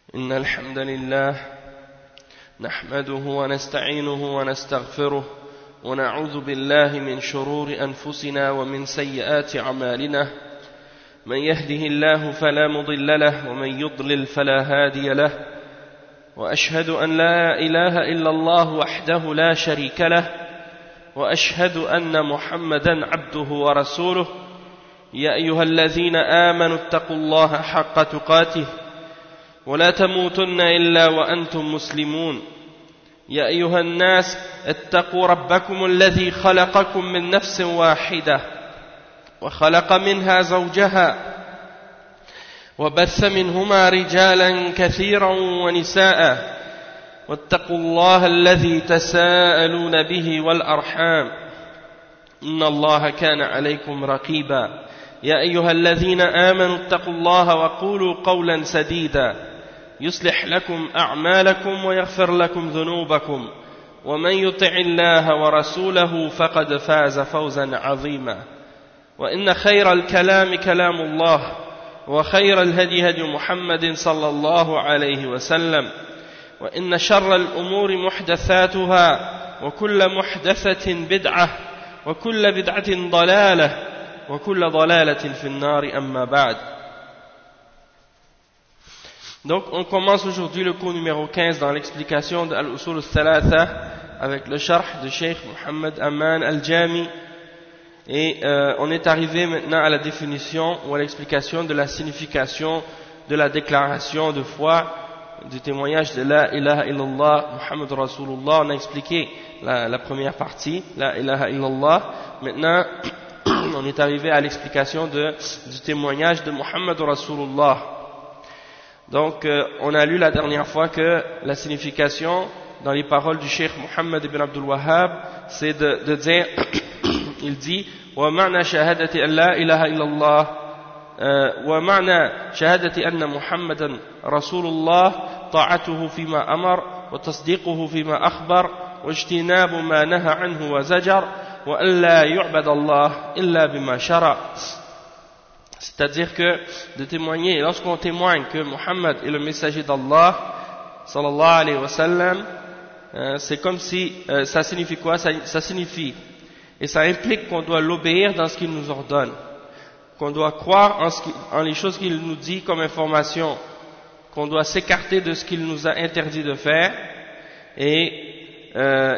إن الحمد لله نحمده ونستعينه ونستغفره ونعوذ بالله من شرور أنفسنا ومن سيئات أعمالنا من يهده الله فلا مضل له ومن يضلل فلا هادي له وأشهد أن لا إله إلا الله وحده لا شريك له وأشهد أن محمدا عبده ورسوله يا أيها الذين آمنوا اتقوا الله حق تقاته ولا تموتن إلا وأنتم مسلمون يا أيها الناس اتقوا ربكم الذي خلقكم من نفس واحدة وخلق منها زوجها وبث منهما رجالا كثيرا ونساء واتقوا الله الذي تساءلون به والأرحام إن الله كان عليكم رقيبا يا أيها الذين آمنوا اتقوا الله وقولوا قولا سديدا يصلح لكم أعمالكم ويغفر لكم ذنوبكم ومن يطع الله ورسوله فقد فاز فوزا عظيما وإن خير الكلام كلام الله وخير الهدي هدي محمد صلى الله عليه وسلم وإن شر الأمور محدثاتها وكل محدثة بدعة وكل بدعة ضلالة وكل ضلالة في النار أما بعد. Donc on commence aujourd'hui le cours numéro 15 dans l'explication de Al-Usul al-Thalatha avec le sharh de Cheikh Mohammed Aman al-Jami et on est arrivé maintenant à la définition ou à l'explication de la signification de la déclaration de foi du témoignage de la ilaha illallah Muhammad Rasulullah. On a expliqué la première partie, la ilaha illallah. Maintenant on est arrivé à l'explication du témoignage de Muhammad Rasulullah. Donc, on a lu la dernière fois que la signification dans les paroles du Cheikh Mohammed ibn Abdul Wahhab, c'est de dire, il dit, وَمَعْنَى شَهَادَةِ أَنْ لَا إِلَهَ إِلَّا اللَّهِ وَمَعْنَى شَهَادَةِ أَنَّ مُحَمَّدًا رَسُولُ اللَّهِ طاعته فيما أمر وتصديقه فيما أخبر واجتناب ما نهى عنه وزجر وأن لا يعبد الله إلا بما شرع. C'est-à-dire que de témoigner, lorsqu'on témoigne que Muhammad est le messager d'Allah, sallallahu alayhi wa sallam, c'est comme si, ça signifie quoi? Ça signifie, et ça implique qu'on doit l'obéir dans ce qu'il nous ordonne, qu'on doit croire en les choses qu'il nous dit comme information, qu'on doit s'écarter de ce qu'il nous a interdit de faire, et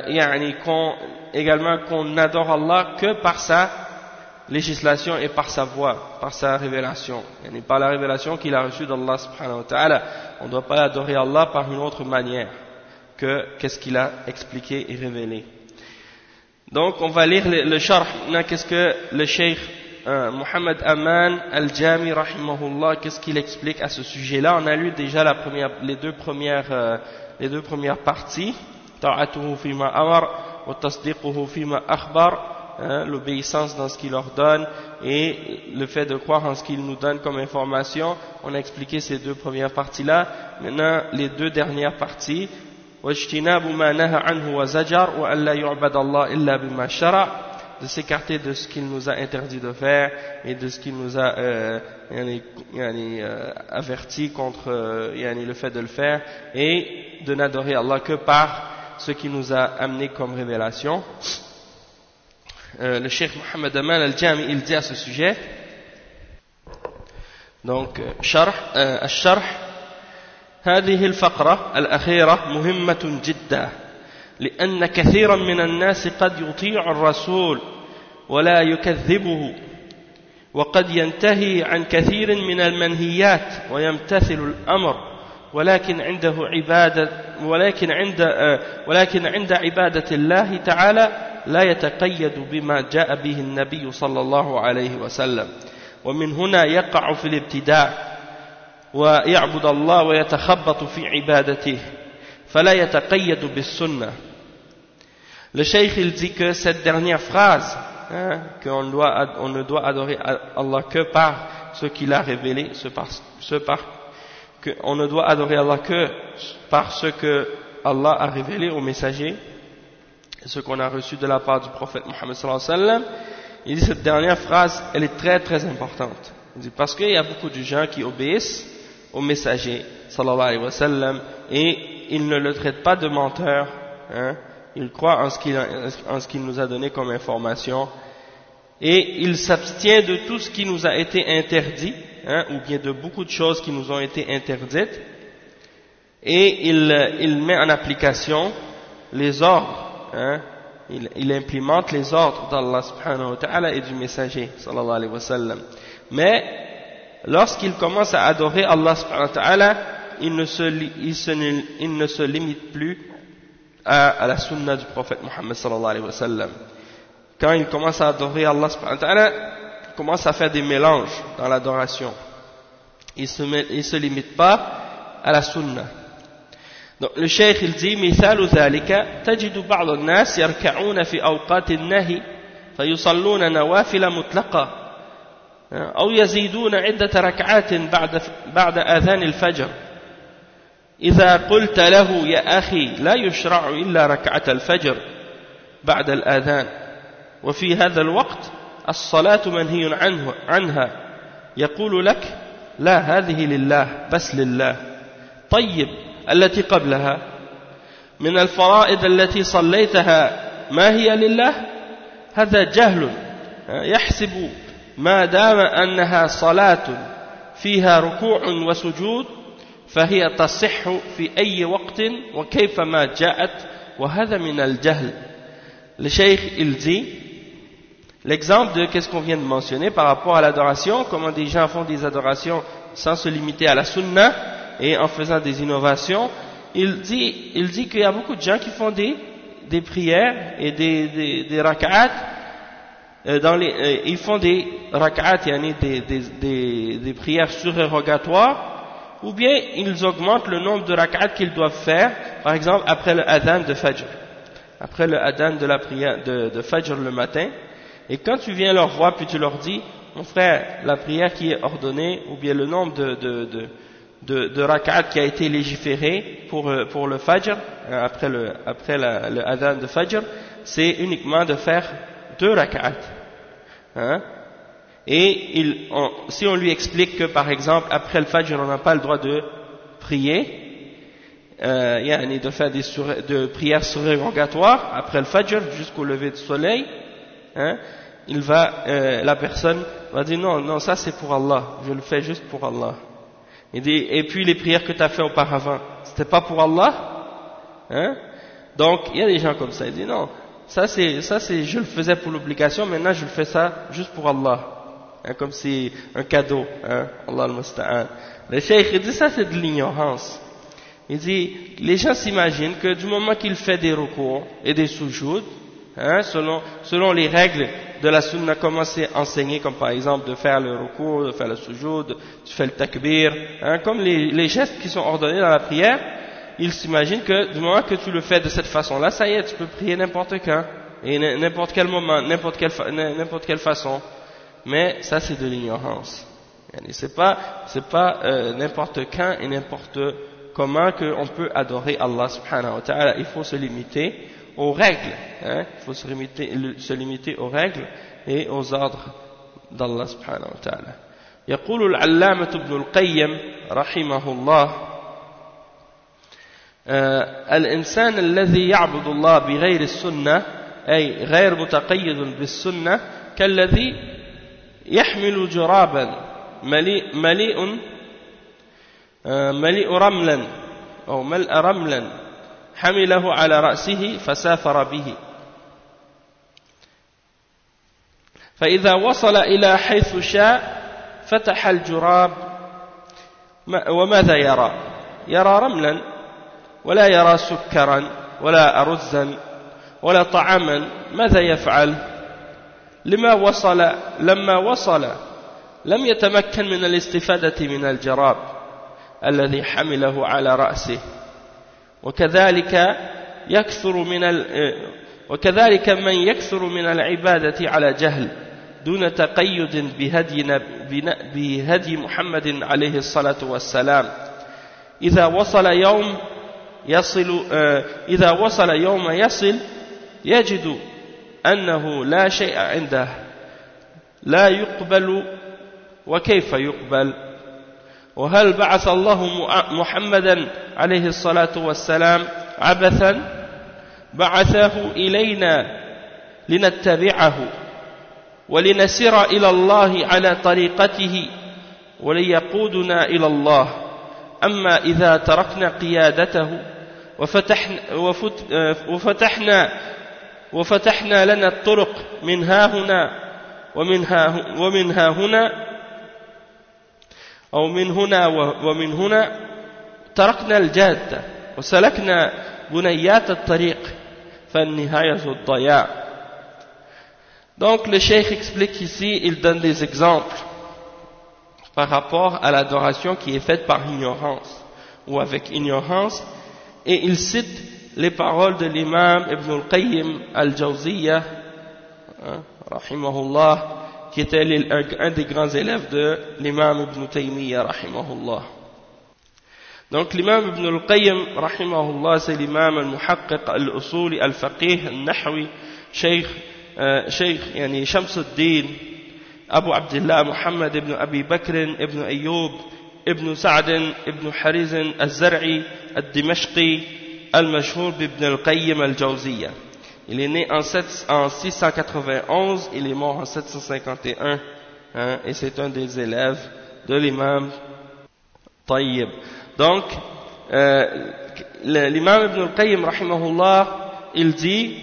également qu'on n'adore Allah que par sa législation et par sa voix, par sa révélation, et par la révélation qu'il a reçue d'Allah subhanahu wa ta'ala. On ne doit pas adorer Allah par une autre manière que qu'est-ce qu'il a expliqué et révélé. Donc on va lire le sharh. Qu'est-ce que le Cheikh Mohammed Aman al-Jami rahimahullah, qu'est-ce qu'il explique à ce sujet-là? On a lu déjà les deux premières parties, ta'atuhu fima amar wa tasdiquhu fima akhbar, l'obéissance dans ce qu'il ordonne et le fait de croire en ce qu'il nous donne comme information. On a expliqué ces deux premières parties-là. Maintenant, les deux dernières parties, وَاجْتِنَابُ مَا نَهَى عَنْهُ وَزَجَرْ وَأَنْ لَا يُعْبَدَ اللَّهِ إِلَّا بِمَا شَرَعَ, de s'écarter de ce qu'il nous a interdit de faire et de ce qu'il nous a averti contre le fait de le faire, et de n'adorer Allah que par ce qu'il nous a amené comme révélation. Le Cheikh Mohammed Aman al-Jami, il dit à ce sujet, donc الشرح هذه الفقرة الأخيرة مهمة جدا لأن كثيرا من الناس قد يطيع الرسول ولا يكذبه وقد ينتهي عن كثير من المنهيات ويمتثل الأمر ولكن عند عبادة الله تعالى لا يتقيد بما جاء به النبي صلى الله عليه وسلم, ومن هنا يقع في الابتداع ويعبد الله ويتخبط في عبادته فلا يتقيد بالسنة. Le cheikh il dit que cette dernière phrase, qu'on ne doit adorer Allah que par ce qu'il a révélé, qu'on ne doit adorer Allah que par ce que Allah a révélé aux messagers, ce qu'on a reçu de la part du prophète Mohammed sallallahu alayhi wa sallam. Il dit cette dernière phrase, elle est très très importante. Il dit parce qu'il y a beaucoup de gens qui obéissent aux messagers, sallallahu alayhi wa sallam, et il ne le traite pas de menteur, hein, il croit en ce qu'il nous a donné comme information, et il s'abstient de tout ce qui nous a été interdit, hein, ou bien de beaucoup de choses qui nous ont été interdites, et il met en application les ordres, hein, il implémente les ordres d'Allah subhanahu wa ta'ala et du messager sallallahu alayhi wa sallam. Mais lorsqu'il commence à adorer Allah subhanahu wa ta'ala, il ne se limite plus à la sunna du prophète Muhammad sallallahu alayhi wa sallam. Quand il commence à adorer Allah subhanahu wa ta'ala, il commence à faire des mélanges dans l'adoration. Il se limite pas à la sunna. Donc le cheikh il dit مثال ذلك تجد بعض الناس يركعون في أوقات النهي فيصلون نوافل مطلقة أو يزيدون عدة ركعات بعد آذان الفجر إذا قلت له يا أخي لا يشرع إلا ركعة الفجر بعد الآذان وفي هذا الوقت الصلاة منهي عنها يقول لك لا هذه لله بس لله طيب التي قبلها من الفرائض التي صليتها ما هي لله هذا جهل يحسب ما دام أنها صلاة فيها ركوع وسجود فهي تصح في أي وقت وكيفما جاءت وهذا من الجهل. Le cheikh il dit l'exemple de qu'est-ce qu'on vient de mentionner par rapport à l'adoration, comment des gens font des adorations sans se limiter à la sunna et en faisant des innovations. Il dit qu'il y a beaucoup de gens qui font des prières et des rak'at, ils font des rak'at, des prières surérogatoires, ou bien ils augmentent le nombre de rak'at qu'ils doivent faire, par exemple après le adhan de Fajr, après le adhan de la prière de Fajr le matin. Et quand tu viens leur voir puis tu leur dis, mon frère, la prière qui est ordonnée, ou bien le nombre de rak'at qui a été légiféré pour le Fajr, après le adhan de Fajr, c'est uniquement de faire 2 rak'at. Hein? Et si on lui explique que par exemple après le Fajr on n'a pas le droit de prier, de faire de prières surérogatoires après le Fajr jusqu'au lever du soleil, hein, la personne va dire non ça c'est pour Allah, je le fais juste pour Allah. Et puis les prières que tu as fait auparavant, c'était pas pour Allah, hein? Donc il y a des gens comme ça, ils disent non, ça c'est je le faisais pour l'obligation, maintenant je le fais ça juste pour Allah, hein, comme c'est un cadeau, hein, Allah al-Musta'an. Le cheikh dit ça c'est de l'ignorance. Il dit les gens s'imaginent que du moment qu'il fait des recours et des soujouds, hein, selon les règles de la sunna, comment c'est enseigné, comme par exemple de faire le recours, de faire le sujoud, tu fais le takbir, hein, comme les gestes qui sont ordonnés dans la prière, ils s'imaginent que du moment que tu le fais de cette façon-là, ça y est, tu peux prier n'importe quand, et n'importe quel moment, n'importe quelle façon. Mais ça c'est de l'ignorance. C'est pas n'importe quand et n'importe comment qu'on peut adorer Allah subhanahu wa ta'ala. Il faut se limiter aux règles, hein? Il faut se limiter aux règles et aux ordres d'Allah subhanahu wa ta'ala. يقول العلامة ابن القيم رحمه الله الإنسان الذي يعبد الله بغير السنة أي غير متقيد بالسنة كالذي يحمل جرابا مليء رملا أو ملء رملا حمله على رأسه فسافر به فإذا وصل إلى حيث شاء فتح الجراب وماذا يرى؟ يرى رملا ولا يرى سكرا ولا أرزا ولا طعاما. ماذا يفعل؟ لما وصل لم يتمكن من الاستفادة من الجراب الذي حمله على رأسه. وكذلك من يكثر من العبادة على جهل دون تقيد بهدي محمد عليه الصلاة والسلام إذا وصل يوم يصل يجد أنه لا شيء عنده لا يقبل وكيف يقبل وهل بعث الله محمدا عليه الصلاة والسلام عبثا بعثه إلينا لنتبعه ولنسير إلى الله على طريقته وليقودنا إلى الله أما إذا تركنا قيادته وفتحنا لنا الطرق من ها هنا ومن ها هنا أو من هنا ومن هنا تركنا الجادة وسلكنا بنيات الطريق فالنهاية الضياع. Donc le cheikh explique ici, il donne des exemples par rapport à l'adoration qui est faite par ignorance ou avec ignorance, et il cite les paroles de l'imam Ibn al-Qayyim al-Jawziyya, rahimahullah, qui était un des grands élèves de l'imam Ibn Taymiyyah, rahimahullah. Donc l'imam Ibn al-Qayyim, rahimahullah, c'est l'imam al-Muhaqqiq al-Usuli al-Faqih al-Nahwi, Cheikh يعني شمس الدين أبو عبد الله محمد ابن أبي بكر ابن أيوب ابن سعد ابن حريز الزرعي الدمشقي المشهور بابن القيم الجوزية. Il est né en 691, il est mort en 751, et c'est un des élèves de l'imam Tayyib. Donc, l'imam Ibn al-Qayyim, rahimahullah, il dit,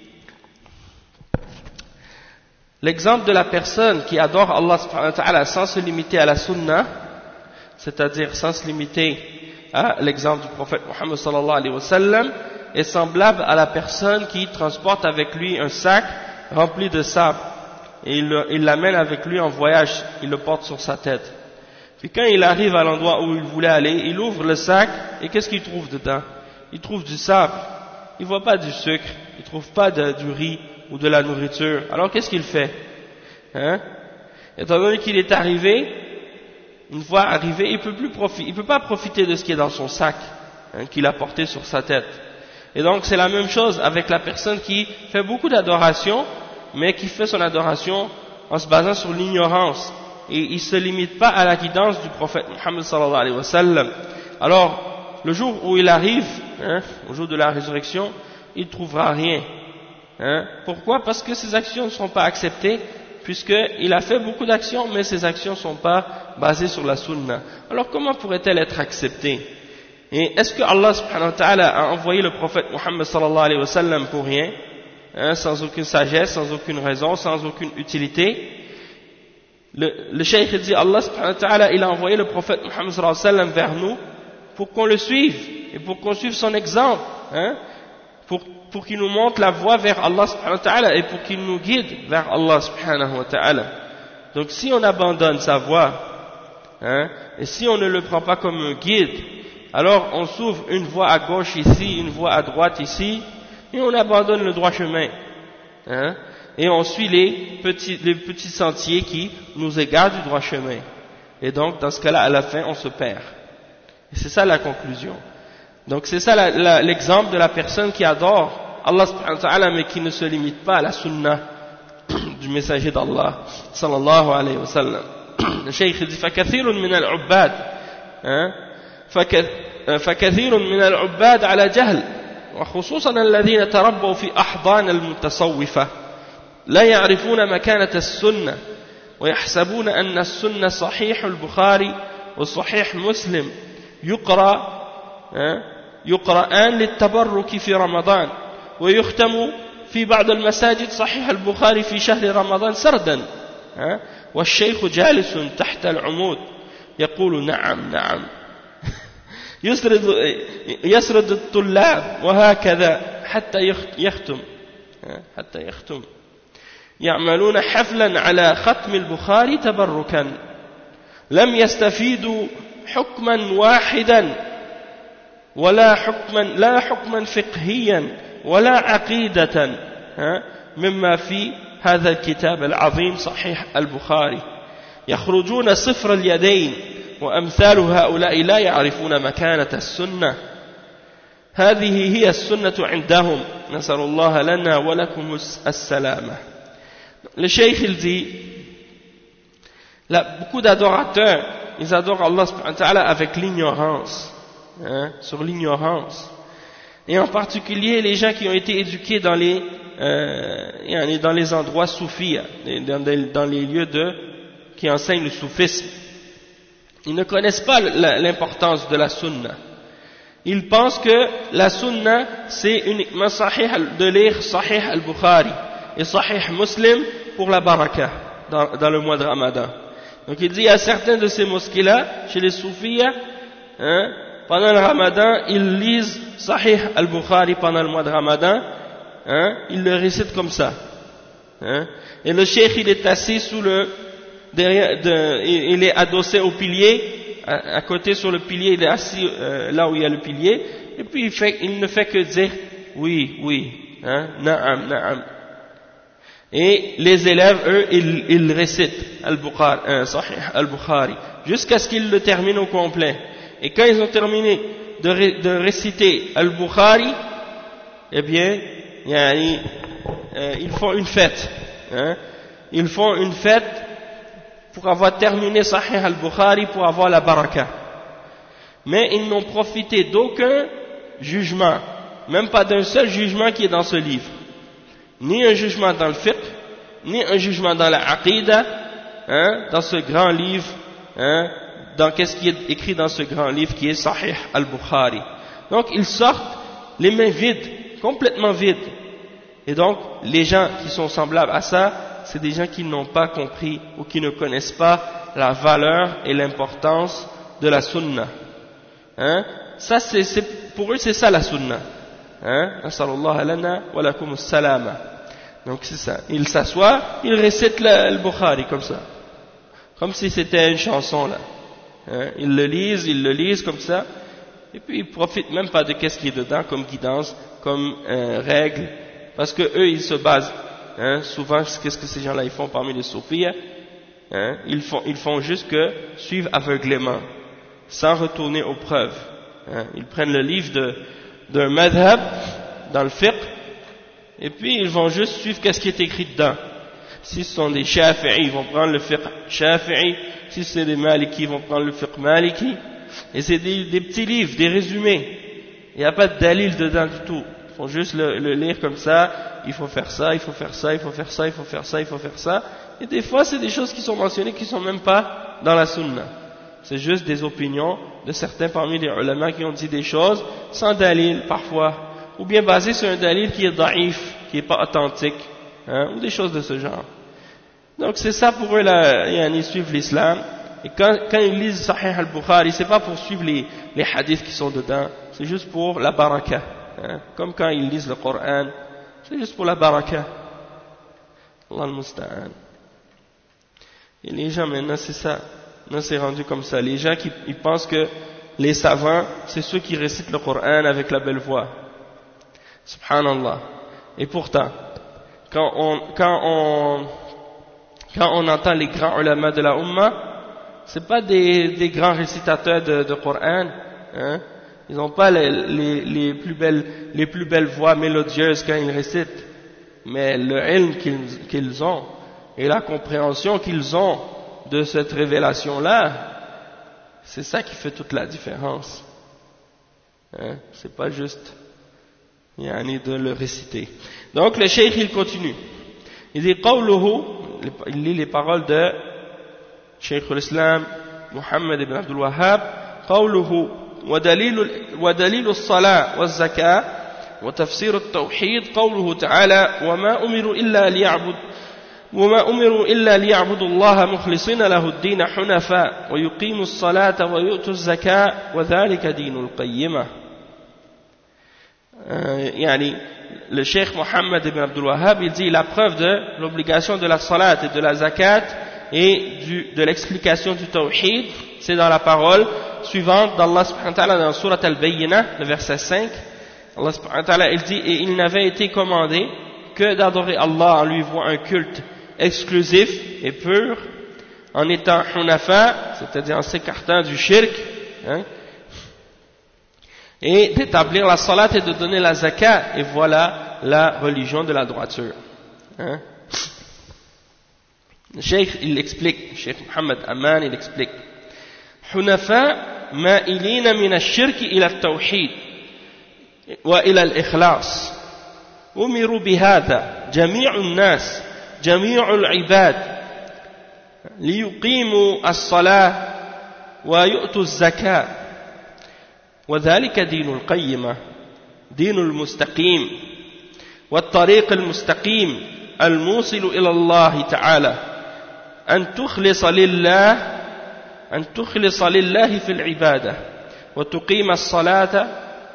l'exemple de la personne qui adore Allah subhanahu wa ta'ala sans se limiter à la sunna, c'est-à-dire sans se limiter à l'exemple du prophète Muhammad sallallahu alayhi wa sallam, est semblable à la personne qui transporte avec lui un sac rempli de sable et il l'amène avec lui en voyage, il le porte sur sa tête. Puis quand il arrive à l'endroit où il voulait aller, il ouvre le sac et qu'est-ce qu'il trouve dedans? Il trouve du sable, il ne voit pas du sucre, il ne trouve pas du riz ou de la nourriture. Alors qu'est-ce qu'il fait? Étant donné qu'il est arrivé, une fois arrivé, il peut pas profiter de ce qui est dans son sac, qu'il a porté sur sa tête. Et donc c'est la même chose avec la personne qui fait beaucoup d'adoration, mais qui fait son adoration en se basant sur l'ignorance. Et il ne se limite pas à la guidance du prophète Muhammad sallallahu alayhi wa sallam. Alors, le jour où il arrive, au jour de la résurrection, il ne trouvera rien. Pourquoi? Parce que ses actions ne sont pas acceptées, puisqu'il a fait beaucoup d'actions, mais ses actions ne sont pas basées sur la sunna. Alors comment pourrait-elle être acceptée? Et est-ce que Allah subhanahu wa ta'ala a envoyé le prophète Muhammad sallallahu alayhi wa sallam pour rien, sans aucune sagesse, sans aucune raison, sans aucune utilité? Le cheikh dit, Allah subhanahu wa ta'ala, il a envoyé le prophète Muhammad sallallahu alayhi wa sallam vers nous pour qu'on le suive et pour qu'on suive son exemple, pour qu'il nous montre la voie vers Allah subhanahu wa ta'ala et pour qu'il nous guide vers Allah subhanahu wa ta'ala. Donc si on abandonne sa voie, et si on ne le prend pas comme un guide, alors on s'ouvre une voie à gauche ici, une voie à droite ici, et on abandonne le droit chemin, et on suit les petits sentiers qui nous égarent du droit chemin. Et donc dans ce cas-là, à la fin, on se perd. Et c'est ça la conclusion. Donc c'est ça l'exemple de la personne qui adore Allah subhanahu wa ta'ala, mais qui ne se limite pas à la sunna du messager d'Allah sallallahu alayhi wa sallam. Le cheikh dit فكثير من العباد على جهل وخصوصا الذين تربوا في أحضان المتصوفة لا يعرفون مكانة السنة ويحسبون أن السنة صحيح البخاري وصحيح مسلم يقرآن للتبرك في رمضان ويختم في بعض المساجد صحيح البخاري في شهر رمضان سردا والشيخ جالس تحت العمود يقول نعم نعم يسرد الطلاب وهكذا حتى يختم يعملون حفلا على ختم البخاري تبركا لم يستفيدوا حكما واحدا لا حكما فقهيا ولا عقيدة مما في هذا الكتاب العظيم صحيح البخاري يخرجون صفر اليدين وأمثال هؤلاء لا يعرفون مكانة السنة هذه هي السنة عندهم نسأل الله لنا ولكم السلامة. Le cheikh il dit beaucoup d'adorateurs ils adorent Allah subhanahu wa ta'ala avec l'ignorance, hein, sur l'ignorance. Et en particulier les gens qui ont été éduqués dans les endroits soufis, dans les lieux qui enseignent le soufisme. Ils ne connaissent pas l'importance de la sunna. Ils pensent que la sunna c'est uniquement de lire Sahih al-Bukhari et Sahih Muslim pour la baraka dans le mois de Ramadan. Donc il dit il y a certains de ces mosquées-là, chez les soufis, hein, pendant le Ramadan, ils lisent Sahih al-Bukhari pendant le mois de Ramadan, hein, ils le récitent comme ça. Hein, et le cheikh il est assis il est adossé au pilier, à côté sur le pilier, il est assis là où il y a le pilier, et puis il ne fait que dire oui, oui, hein, na'am, na'am. Et les élèves, eux, ils récitent Sahih al-Bukhari, jusqu'à ce qu'ils le terminent au complet. Et quand ils ont terminé de réciter al-Bukhari, eh bien, ils font une fête. Hein, ils font une fête pour avoir terminé Sahih al-Bukhari, pour avoir la baraka. Mais ils n'ont profité d'aucun jugement, même pas d'un seul jugement qui est dans ce livre. Ni un jugement dans le fiqh, ni un jugement dans la aqidah, hein, dans ce grand livre, hein, dans qu'est-ce qui est écrit dans ce grand livre qui est Sahih al-Bukhari. Donc ils sortent les mains vides, complètement vides. Et donc les gens qui sont semblables à ça, c'est des gens qui n'ont pas compris ou qui ne connaissent pas la valeur et l'importance de la sunna. Hein? Ça, pour eux, c'est ça la sunna. Hein? Nasallallahu lana wa lakum salama. Donc c'est ça. Ils s'assoient, ils récitent le Bukhari comme ça. Comme si c'était une chanson là. Hein? Ils le lisent comme ça. Et puis ils profitent même pas de qu'est-ce qui est dedans comme guidance, comme règle. Parce que eux, ils se basent. Hein, souvent, qu'est-ce que ces gens-là ils font parmi les soufis, hein, ils font juste que suivre aveuglément, sans retourner aux preuves. Hein, ils prennent le livre d'un madhab dans le fiqh, et puis ils vont juste suivre qu'est-ce qui est écrit dedans. Si ce sont des shafi'i, ils vont prendre le fiqh shafi'i. Si c'est des maliki, ils vont prendre le fiqh maliki. Et c'est des petits livres, des résumés. Il n'y a pas de dalil dedans du tout. Ils font juste le lire comme ça. Il faut faire ça, il faut faire ça, il faut faire ça, il faut faire ça, il faut faire ça. Et des fois, c'est des choses qui sont mentionnées qui ne sont même pas dans la sunna. C'est juste des opinions de certains parmi les ulama qui ont dit des choses sans dalil parfois, ou bien basées sur un dalil qui est daïf, qui n'est pas authentique, hein, ou des choses de ce genre. Donc c'est ça pour eux, ils suivent l'islam. Et quand ils lisent Sahih al-Bukhari, c'est pas pour suivre les hadiths qui sont dedans, c'est juste pour la baraka. Hein, comme quand ils lisent le Coran. C'est juste pour la baraka. Allah al-Musta'an. Et les gens maintenant c'est ça. Maintenant c'est rendu comme ça. Les gens ils pensent que les savants c'est ceux qui récitent le Coran avec la belle voix. Subhanallah. Et pourtant, quand on entend les grands ulama de la Ummah, c'est pas des grands récitateurs de Coran. Hein? Ils n'ont pas les plus belles voix mélodieuses quand ils récitent, mais le ilm qu'ils ont et la compréhension qu'ils ont de cette révélation-là, c'est ça qui fait toute la différence. Hein? C'est pas juste de le réciter. Donc le cheikh il continue. Il dit il lit les paroles de Cheikh al-Islam Muhammad ibn Abdul Wahhab. قوله ودليل الصلاة والزكاة وتفسير التوحيد قوله تعالى وما أمروا إلا ليعبدوا الله مخلصين له الدين حنفاء ويقيموا الصلاة ويؤتوا الزكاة وذلك دين القيمة. Le Cheikh Mohammed ibn Abdul Wahhab il dit la preuve de l'obligation de la salat et de la zakat et de l'explication du tawhid, c'est dans la parole suivante d'Allah subhanahu wa ta'ala dans Surat al-Bayyinah, le verset 5. Allah subhanahu wa ta'ala il dit et il n'avait été commandé que d'adorer Allah en lui vouant un culte exclusif et pur, en étant hunafa, c'est-à-dire en s'écartant du shirk, hein, et d'établir la salat et de donner la zakat, et voilà la religion de la droiture. Hein. Le Cheikh il explique, Cheikh Mohammed Aman il explique حنفاء مائلين من الشرك إلى التوحيد وإلى الإخلاص أمروا بهذا جميع الناس جميع العباد ليقيموا الصلاة ويؤتوا الزكاة وذلك دين القيمة دين المستقيم والطريق المستقيم الموصل إلى الله تعالى أن تخلص لله في العبادة وتقيم الصلاة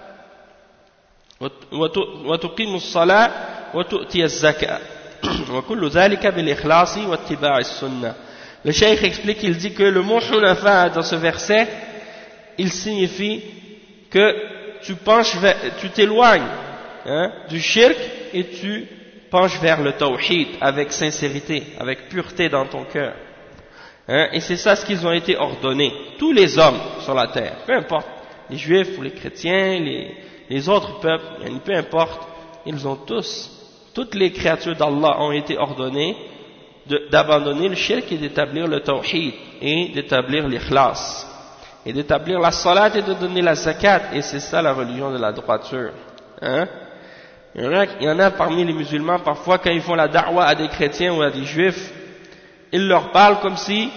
وتقيم الصلاة وتؤتي الزكاة وكل ذلك بالإخلاص واتباع السنة. Le cheikh explique, il dit que le mot hunafa dans ce verset, il signifie que tu t'éloignes du shirk et tu penches vers le tawhid avec sincérité, avec pureté dans ton cœur. Et c'est ça ce qu'ils ont été ordonnés, tous les hommes sur la terre, peu importe, les juifs ou les chrétiens, les autres peuples, peu importe, ils ont toutes les créatures d'Allah ont été ordonnées d'abandonner le shirk et d'établir le tawhid et d'établir l'ikhlas et d'établir la salat et de donner la zakat, et c'est ça la religion de la droiture. Il y en a parmi les musulmans, parfois quand ils font la da'wa à des chrétiens ou à des juifs, ils leur parlent comme si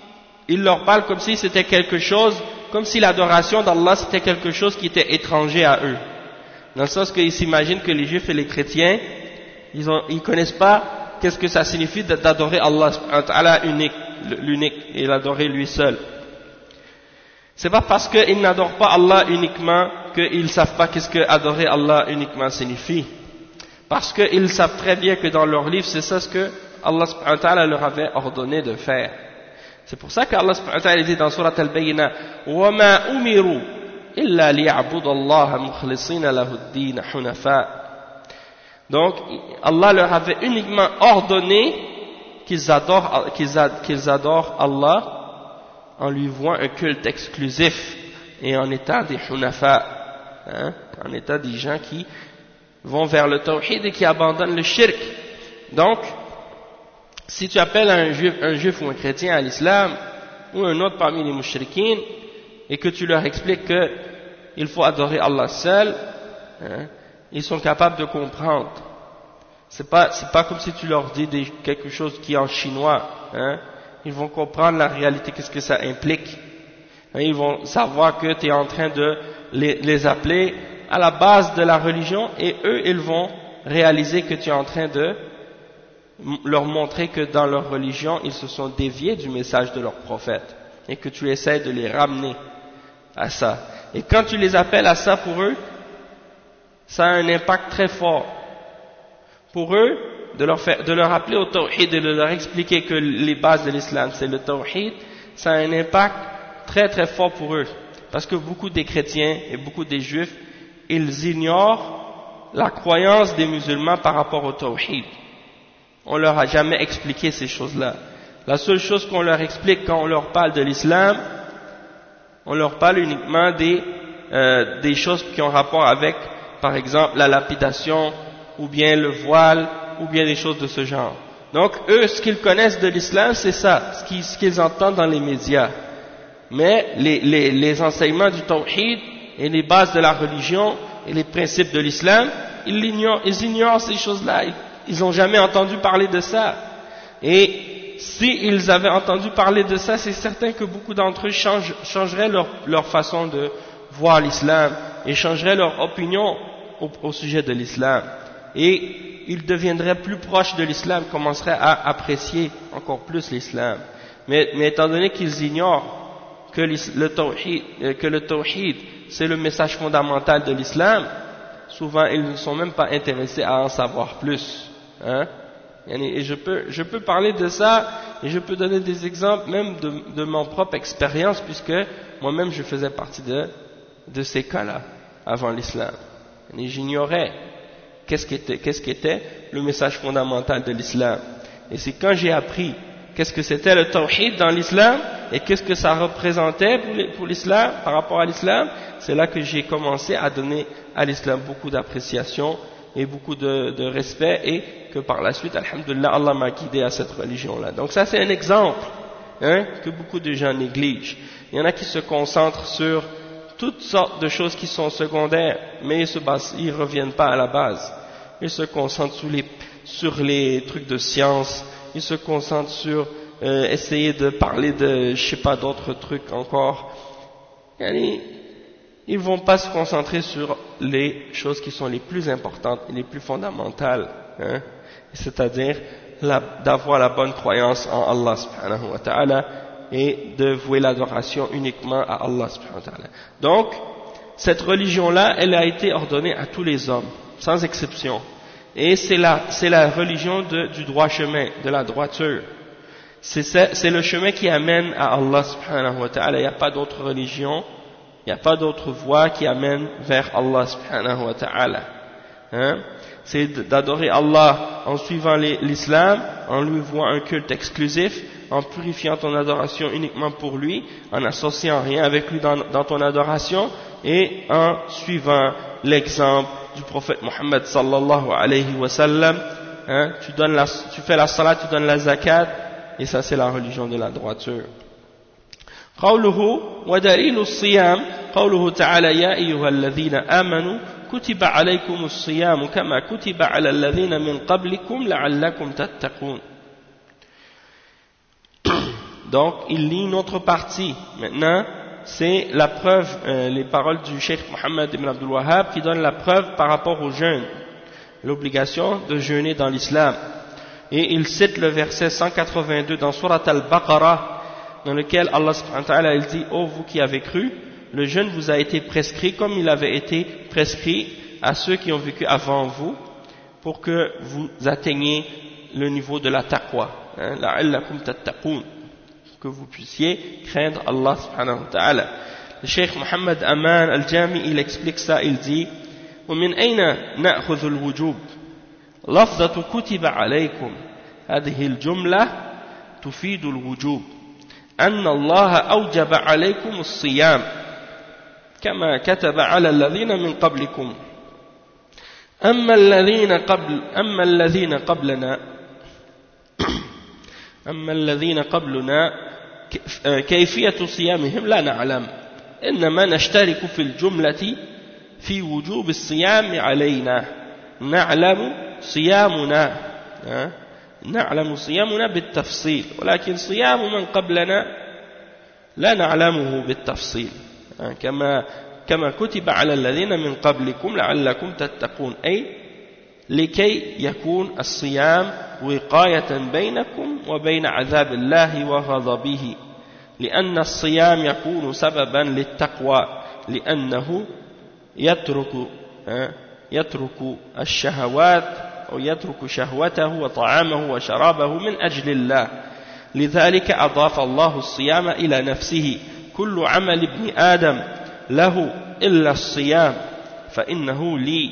c'était quelque chose, comme si l'adoration d'Allah c'était quelque chose qui était étranger à eux. Dans le sens qu'ils s'imaginent que les juifs et les chrétiens, ils connaissent pas qu'est-ce que ça signifie d'adorer Allah l'unique et l'adorer lui seul. C'est pas parce qu'ils n'adorent pas Allah uniquement qu'ils savent pas qu'est-ce que adorer Allah uniquement signifie. Parce qu'ils savent très bien que dans leur livre, c'est ça ce que Allah leur avait ordonné de faire. C'est pour ça qu'Allah dit dans Surat Al-Bayyinah وَمَا أُمِرُوا إِلَّا لِيَعْبُدَ اللَّهَ مُخْلِصِينَ لَهُ الدِّينَ حُنَفَاءَ. Donc Allah leur avait uniquement ordonné qu'ils adorent Allah en lui vouant un culte exclusif et en étant des hunafa, en étant des gens qui vont vers le tawhid et qui abandonnent le shirk. Donc si tu appelles un juif ou un chrétien à l'islam ou un autre parmi les mushrikines et que tu leur expliques qu'il faut adorer Allah seul, ils sont capables de comprendre. C'est pas comme si tu leur dis quelque chose qui est en chinois, Ils vont comprendre la réalité, qu'est-ce que ça implique. Ils vont savoir que tu es en train de les appeler à la base de la religion, et eux, ils vont réaliser que tu es en train de leur montrer que dans leur religion, ils se sont déviés du message de leur prophète, et que tu essaies de les ramener à ça. Et quand tu les appelles à ça, pour eux, ça a un impact très fort. Pour eux, de leur appeler au tawhid et de leur expliquer que les bases de l'islam c'est le tawhid, ça a un impact très très fort pour eux. Parce que beaucoup des chrétiens et beaucoup des juifs, ils ignorent la croyance des musulmans par rapport au tawhid. On leur a jamais expliqué ces choses-là. La seule chose qu'on leur explique quand on leur parle de l'islam, on leur parle uniquement des choses qui ont rapport avec, par exemple, la lapidation, ou bien le voile, ou bien des choses de ce genre. Donc, eux, ce qu'ils connaissent de l'islam, c'est ça, ce qu'ils entendent dans les médias. Mais les enseignements du tawhid et les bases de la religion et les principes de l'islam, ils ignorent ces choses-là. Ils n'ont jamais entendu parler de ça. Et s'ils avaient entendu parler de ça, c'est certain que beaucoup d'entre eux changeraient leur façon de voir l'islam et changeraient leur opinion au sujet de l'islam. Et ils deviendraient plus proches de l'islam, commenceraient à apprécier encore plus l'islam. Mais étant donné qu'ils ignorent que le tawhid, c'est le message fondamental de l'islam, souvent ils ne sont même pas intéressés à en savoir plus. Et je peux parler de ça, et je peux donner des exemples même de mon propre expérience, puisque moi-même je faisais partie de ces cas-là avant l'islam. Et j'ignorais qu'est-ce qu'était le message fondamental de l'islam. Et c'est quand j'ai appris qu'est-ce que c'était le tawhid dans l'islam et qu'est-ce que ça représentait pour l'islam, par rapport à l'islam, c'est là que j'ai commencé à donner à l'islam beaucoup d'appréciation et beaucoup de respect, et que par la suite, alhamdulillah, Allah m'a guidé à cette religion-là. Donc ça c'est un exemple que beaucoup de gens négligent. Il y en a qui se concentrent sur toutes sortes de choses qui sont secondaires, mais ils reviennent pas à la base. Ils se concentrent sur les trucs de science, ils se concentrent sur essayer de parler de, je sais pas, d'autres trucs encore. Ils vont pas se concentrer sur les choses qui sont les plus importantes et les plus fondamentales, c'est-à-dire d'avoir la bonne croyance en Allah subhanahu wa ta'ala et de vouer l'adoration uniquement à Allah subhanahu wa ta'ala. Donc, cette religion-là, elle a été ordonnée à tous les hommes, sans exception. Et c'est la religion du droit chemin, de la droiture. C'est le chemin qui amène à Allah subhanahu wa ta'ala. Il n'y a pas d'autre religion, il n'y a pas d'autre voie qui amène vers Allah subhanahu wa ta'ala. C'est d'adorer Allah en suivant l'islam, en lui vouant un culte exclusif, en purifiant ton adoration uniquement pour lui, en n'associant rien avec lui dans ton adoration, et en suivant l'exemple du prophète Mohammed sallallahu alayhi wa sallam. Tu fais la salat, tu donnes la zakat, et ça c'est la religion de la droiture. قوله ودليل الصيام قوله تعالى يا أيها الذين آمنوا كتب عليكم الصيام كما كتب على الذين من قبلكم لعلكم تتقون. Donc il lit une autre partie. Maintenant c'est la preuve, les paroles du Cheikh Mohammed ibn Abdul Wahhab qui donnent la preuve par rapport au jeûne, l'obligation de jeûner dans l'islam. Et il cite le verset 182 dans Surat al-Baqarah, dans lequel Allah subhanahu wa ta'ala il dit: ô vous qui avez cru, le jeûne vous a été prescrit comme il avait été prescrit à ceux qui ont vécu avant vous, pour que vous atteigniez le niveau de la taqwa, la'allakum tattaqoun, que vous puissiez craindre Allah subhanahu wa ta'ala. Le Cheikh Mohammed Aman al-Jami il explique ça, il dit: ومن أين نأخذ الوجوب لفظة كتب عليكم هذه الجملة تفيد الوجوب أن الله أوجب عليكم الصيام كما كتب على الذين من قبلكم أما الذين قبلنا كيفية صيامهم لا نعلم إنما نشترك في الجملة في وجوب الصيام علينا نعلم صيامنا بالتفصيل ولكن صيام من قبلنا لا نعلمه بالتفصيل كما كتب على الذين من قبلكم لعلكم تتقون أي لكي يكون الصيام وقاية بينكم وبين عذاب الله وغضبه لأن الصيام يكون سببا للتقوى لأنه يترك الشهوات أو يترك شهوته وطعامه وشرابه من أجل الله لذلك أضاف الله الصيام إلى نفسه كل عمل ابن آدم له إلا الصيام فإنه لي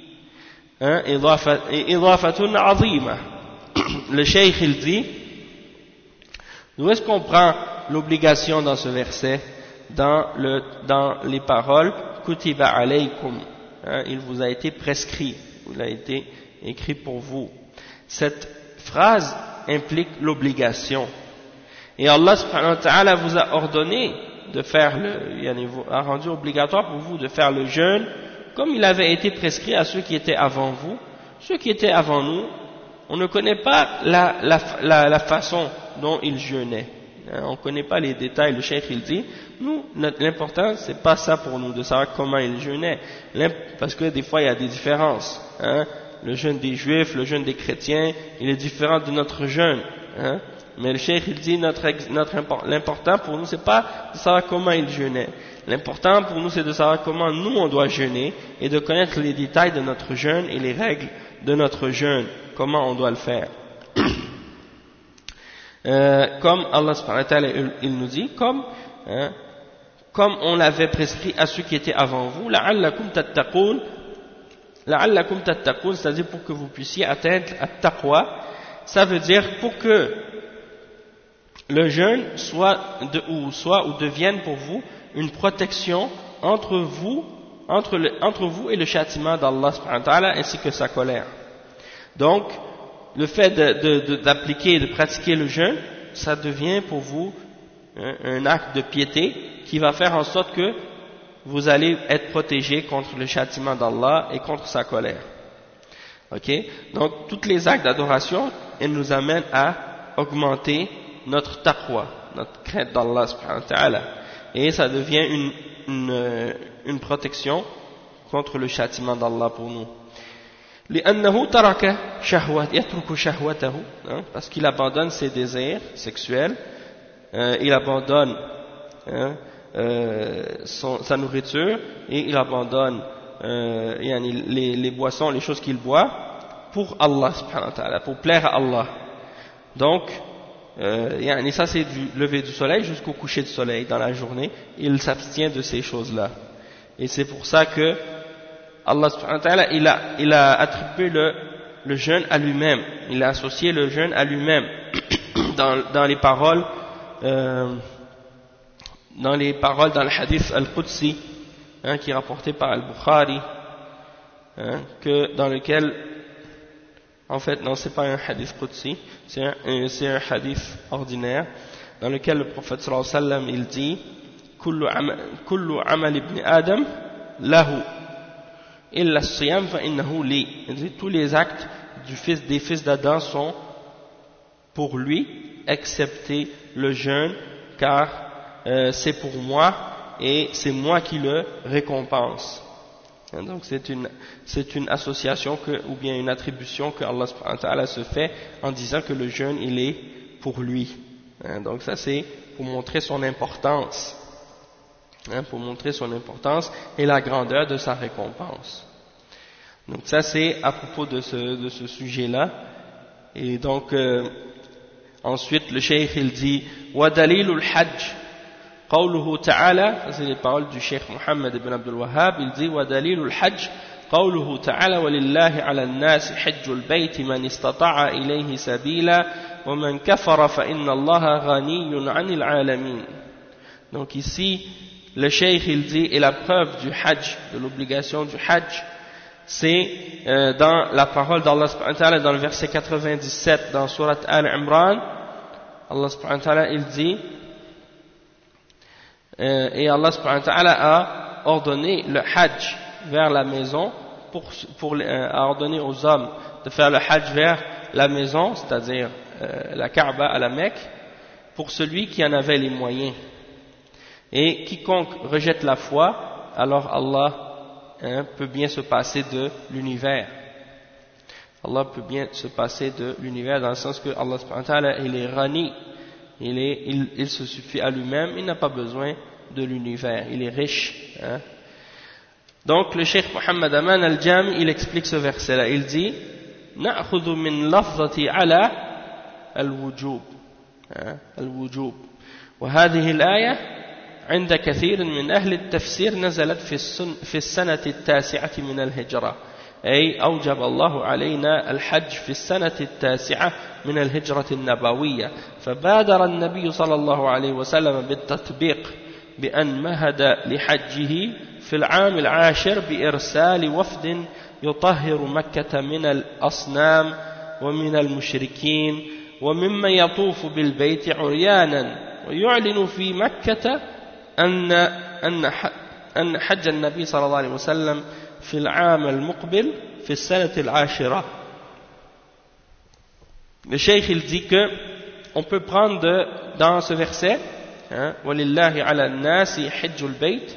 إضافة عظيمة. Le Cheikh il dit, d'où est-ce qu'on prend l'obligation dans ce verset, dans les paroles kutiba alaykum, il vous a été prescrit, il a été écrit pour vous. Cette phrase implique l'obligation. Et Allah subhanahu wa ta'ala vous a ordonné de faire a rendu obligatoire pour vous de faire le jeûne comme il avait été prescrit à ceux qui étaient avant vous. Ceux qui étaient avant nous, on ne connaît pas la façon dont ils jeûnaient. On ne connaît pas les détails. Le cheikh il dit, nous, l'important c'est pas ça pour nous de savoir comment ils jeûnaient, parce que des fois il y a des différences. Le jeûne des juifs, le jeûne des chrétiens, il est différent de notre jeûne. Mais le cheikh il dit, l'important pour nous c'est pas de savoir comment ils jeûnaient. L'important pour nous c'est de savoir comment nous on doit jeûner et de connaître les détails de notre jeûne et les règles de notre jeûne, comment on doit le faire. Comme Allah subhanahu wa ta'ala il nous dit, comme on l'avait prescrit à ceux qui étaient avant vous, la'allakum tattaqoun, c'est-à-dire pour que vous puissiez atteindre at-taqwa. Ça veut dire pour que le jeûne ou devienne pour vous une protection entre vous et le châtiment d'Allah subhanahu wa ta'ala ainsi que sa colère. Donc le fait d'appliquer et de pratiquer le jeûne, ça devient pour vous un acte de piété qui va faire en sorte que vous allez être protégé contre le châtiment d'Allah et contre sa colère. Ok? Donc, tous les actes d'adoration, ils nous amènent à augmenter notre taqwa, notre crainte d'Allah subhanahu wa ta'ala. Et ça devient une protection contre le châtiment d'Allah pour nous. لأنه ترك شهوة يترك شهوته, parce qu'il abandonne ses désirs sexuels, il abandonne sa nourriture et il abandonne les boissons, les choses qu'il boit pour Allah subhanahu wa ta'ala, pour plaire à Allah. Donc ça c'est du lever du soleil jusqu'au coucher du soleil dans la journée, il s'abstient de ces choses-là. Et c'est pour ça que Allah subhanahu wa ta'ala, il a attribué le jeûne à lui-même, il a associé le jeûne à lui-même dans les paroles dans le hadith al-Qudsi, qui est rapporté par al-Bukhari, dans lequel, en fait non, c'est pas un hadith Qudsi, c'est un hadith ordinaire dans lequel le prophète sallallahu alayhi wa sallam il dit kullu amal ibn Adam lahu illa as-siyam fa innahu li. Il dit tous les actes des fils d'Adam sont pour lui excepté le jeûne, car c'est pour moi et c'est moi qui le récompense. Donc c'est une association ou bien une attribution que Allah subhanahu wa ta'ala se fait en disant que le jeûne il est pour lui. Donc ça c'est pour montrer son importance, pour montrer son importance et la grandeur de sa récompense. Donc ça c'est à propos de ce sujet-là. Et donc ensuite le cheikh il dit wa dalilul hajj قوله تعالى, c'est les paroles du Cheikh Mohammed ibn Abdul Wahhab, il dit ودليل الحج قوله تعالى ولله على الناس حج البيت من استطاع إليه سبيلا ومن كفر فإن الله غني عن العالمين. Donc ici le Cheikh il dit et la preuve du hajj, de l'obligation du hajj, c'est dans la parole d'Allah subhanahu wa ta'ala dans le verset 97 dans Surat Al-Imran. Allah subhanahu wa ta'ala il dit et Allah subhanahu wa ta'ala a ordonné le hajj vers la maison a ordonné aux hommes de faire le hajj vers la maison, c'est-à-dire la Kaaba à la Mecque, pour celui qui en avait les moyens. Et quiconque rejette la foi, alors Allah peut bien se passer de l'univers. Allah peut bien se passer de l'univers dans le sens que Allah subhanahu wa ta'ala il est rani, il se suffit à lui-même, il n'a pas besoin de l'univers, il est riche. Donc le Cheikh Mohammed Aman al-Jami il explique ce verset là, il dit نأخذ من لفظة على الوجوب الوجوب وهذه الآية عند كثير من أهل التفسير نزلت في السنة التاسعة من الهجرة أي أوجب الله علينا الحج في السنة التاسعة من الهجرة النبوية فبادر النبي صلى الله عليه وسلم بالتطبيق بأن مهد لحجه في العام العاشر بإرسال وفد يطهر مكة من الأصنام ومن المشركين وممن يطوف بالبيت عريانا ويعلن في مكة أن حج النبي صلى الله عليه وسلم في العام المقبل في السنة العاشرة. Le cheikh il dit que on peut prendre dans ce verset وَلِلَّهِ عَلَى النَّاسِ حِجُّ الْبَيْتِ,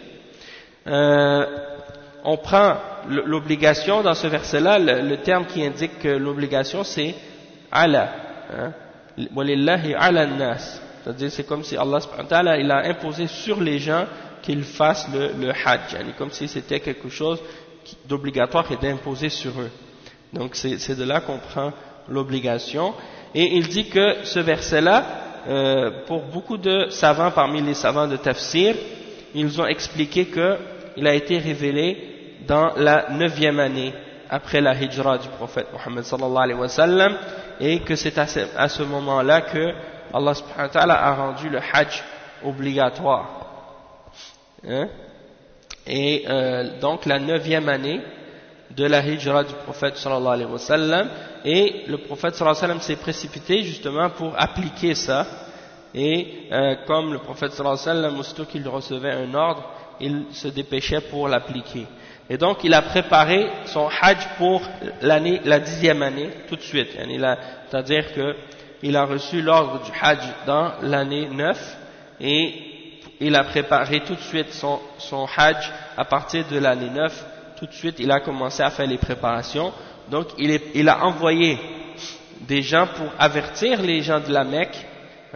on prend l'obligation dans ce verset-là, le terme qui indique que l'obligation c'est ala, وَلِلَّهِ عَلَى النَّاسِ, c'est-à-dire c'est comme si Allah subhanahu wa ta'ala il a imposé sur les gens qu'ils fassent le hajj, comme si c'était quelque chose d'obligatoire et d'imposé sur eux. Donc c'est de là qu'on prend l'obligation. Et il dit que ce verset-là, pour beaucoup de savants parmi les savants de tafsir, ils ont expliqué qu'il a été révélé dans la 9e année après la hijra du prophète Mohammed sallallahu alayhi wa sallam, et que c'est à ce moment-là que Allah subhanahu wa ta'ala a rendu le hajj obligatoire. Et donc la 9e année de la hijra du prophète sallallahu alayhi wa sallam, et le prophète sallallahu alayhi wa sallam s'est précipité justement pour appliquer ça, et comme le prophète sallallahu alayhi wa sallam, aussitôt qu'il recevait un ordre, il se dépêchait pour l'appliquer. Et donc il a préparé son hajj pour la 10e année tout de suite, c'est-à-dire qu'il a reçu l'ordre du hajj dans l'année 9, et il a préparé tout de suite son hajj à partir de l'année 9. Tout de suite il a commencé à faire les préparations. Donc il a envoyé des gens pour avertir les gens de la Mecque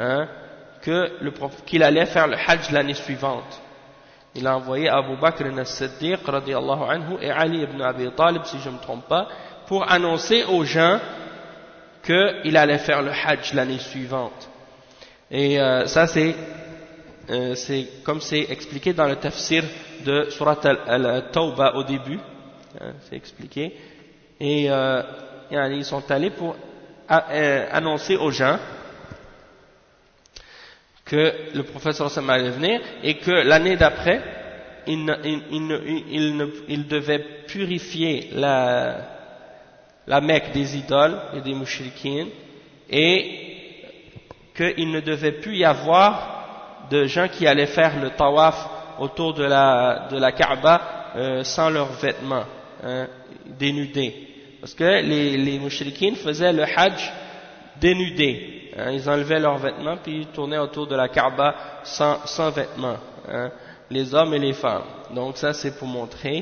qu'il allait faire le hajj l'année suivante. Il a envoyé Abu Bakr as-Siddiq radiyallahu anhu et Ali ibn Abi Talib, si je ne me trompe pas, pour annoncer aux gens qu'il allait faire le hajj l'année suivante. Et ça c'est comme c'est expliqué dans le tafsir de Surat al-Tawbah au début, c'est expliqué, et ils sont allés pour annoncer aux gens que le prophète sallallahu alayhi wa sallam allait venir, et que l'année d'après il devait purifier la Mecque des idoles et des mushrikines, et qu'il ne devait plus y avoir de gens qui allaient faire le tawaf autour de la Kaaba sans leurs vêtements, dénudés, parce que les mushrikines faisaient le hajj dénudés. Ils enlevaient leurs vêtements puis ils tournaient autour de la Kaaba sans vêtements, les hommes et les femmes. Donc ça c'est pour montrer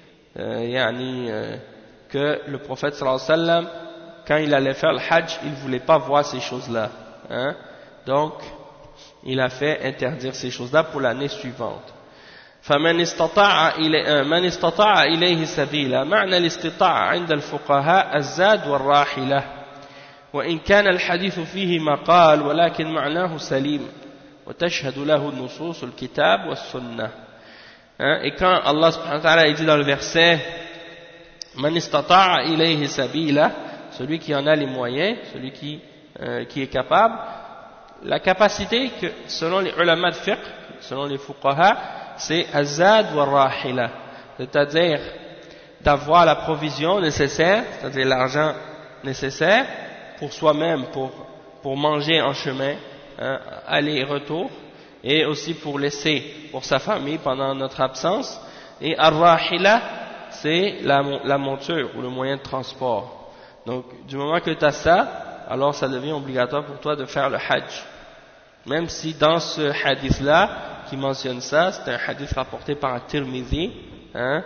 que le prophète sallallahu alayhi wa sallam, quand il allait faire le hajj, il ne voulait pas voir ces choses-là, donc il a fait interdire ces choses-là pour l'année suivante. فمن استطاع إليه سبيلا معنى الاستطاعة عند الفقهاء الزاد والراحلة وإن كان الحديث فيه مقال ولكن معناه سليم وتشهد له نصوص الكتاب والسنة. Et quand Allah subhanahu wa ta'ala dit dans le verset Man istata'a ilayhi sabila, celui qui en a les moyens, celui qui est capable, la capacité que selon les ulama de fiqh, selon les fuqaha, c'est azad wa rahila, c'est-à-dire d'avoir la provision nécessaire, c'est-à-dire l'argent nécessaire pour soi-même, pour manger en chemin, aller et retour, et aussi pour laisser pour sa famille pendant notre absence. Et ar-rahila, c'est la monture ou le moyen de transport. Donc du moment que tu as ça, alors ça devient obligatoire pour toi de faire le hajj. Même si dans ce hadith-là, qui mentionne ça, c'est un hadith rapporté par At-Tirmidhi, à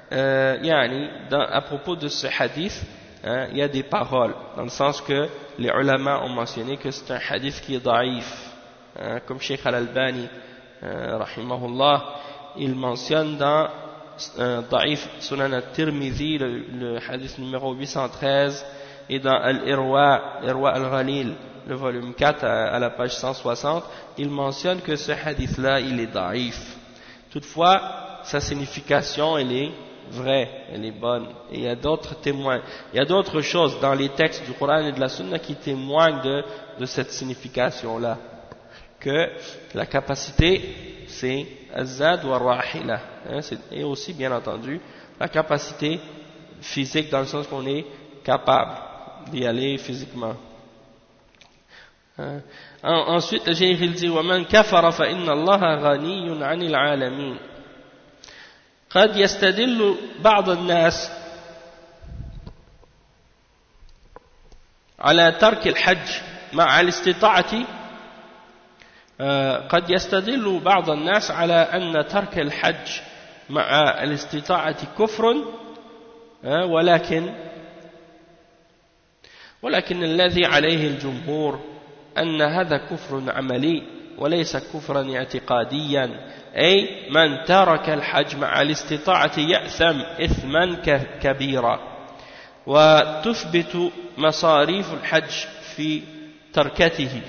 propos de ce hadith, il y a des paroles, dans le sens que les ulama ont mentionné que c'est un hadith qui est daïf, comme Cheikh Al-Albani, rahimahullah, il mentionne dans daïf Sunan At-Tirmidhi, le hadith numéro 813, et dans Al-Irwa Al-Ghalil, le volume 4 à la page 160, il mentionne que ce hadith-là, il est daïf. Toutefois, sa signification, elle est vraie, elle est bonne. Et il y a d'autres témoins, il y a d'autres choses dans les textes du Coran et de la Sunna qui témoignent de cette signification-là. Que la capacité, c'est azad wa rahila. Et aussi, bien entendu, la capacité physique dans le sens qu'on est capable d'y aller physiquement. Ensuite le cheikh il dit ومن كفر فإن الله غني عن العالمين قد يستدل بعض الناس على ترك الحج مع الاستطاعة قد يستدل بعض الناس على أن ترك الحج مع الاستطاعة كفر ولكن الذي عليه الجمهور أن هذا كفر عملي وليس كفرا اعتقاديا أي من ترك الحج مع الاستطاعة يأثم إثما كبيرا وتثبت مصاريف الحج في تركته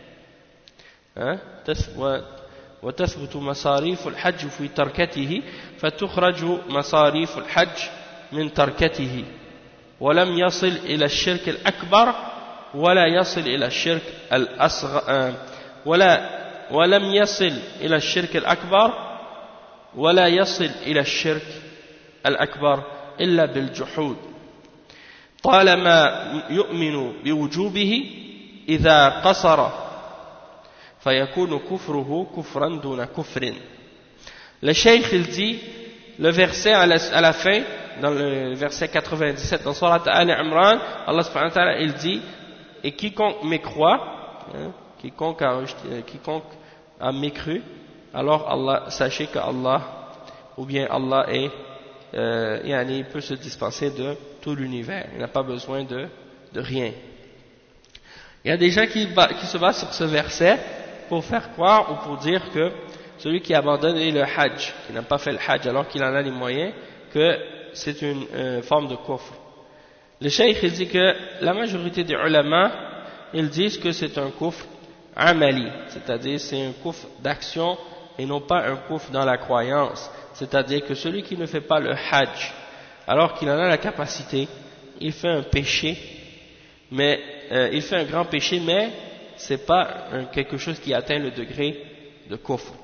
وتثبت مصاريف الحج في تركته فتخرج مصاريف الحج من تركته ولم يصل إلى الشرك الأكبر ولا يصل إلى الشرك الأصغر ولم يصل إلى الشرك الأكبر ولا يصل إلى الشرك الأكبر إلا بالجحود طالما يؤمن بوجوبه إذا قصر فيكون كفره كفرا دون كفر. Le cheikh il dit, le verset à la fin, dans le verset 97 dans Surat Al-Imran, Allah subhanahu wa ta'ala il dit, et quiconque mécroit, quiconque a mécru, alors Allah, sachez que Allah, ou bien Allah est, il peut se dispenser de tout l'univers, il n'a pas besoin de rien. Il y a des gens qui se basent sur ce verset pour faire croire ou pour dire que celui qui abandonne le hajj, qui n'a pas fait le hajj alors qu'il en a les moyens, que c'est une forme de kufr. Le cheikh il dit que la majorité des ulama, ils disent que c'est un kufr amali, c'est-à-dire c'est un kufr d'action et non pas un kufr dans la croyance. C'est-à-dire que celui qui ne fait pas le hajj alors qu'il en a la capacité, il fait un péché, mais il fait un grand péché, mais c'est pas quelque chose qui atteint le degré de kufr.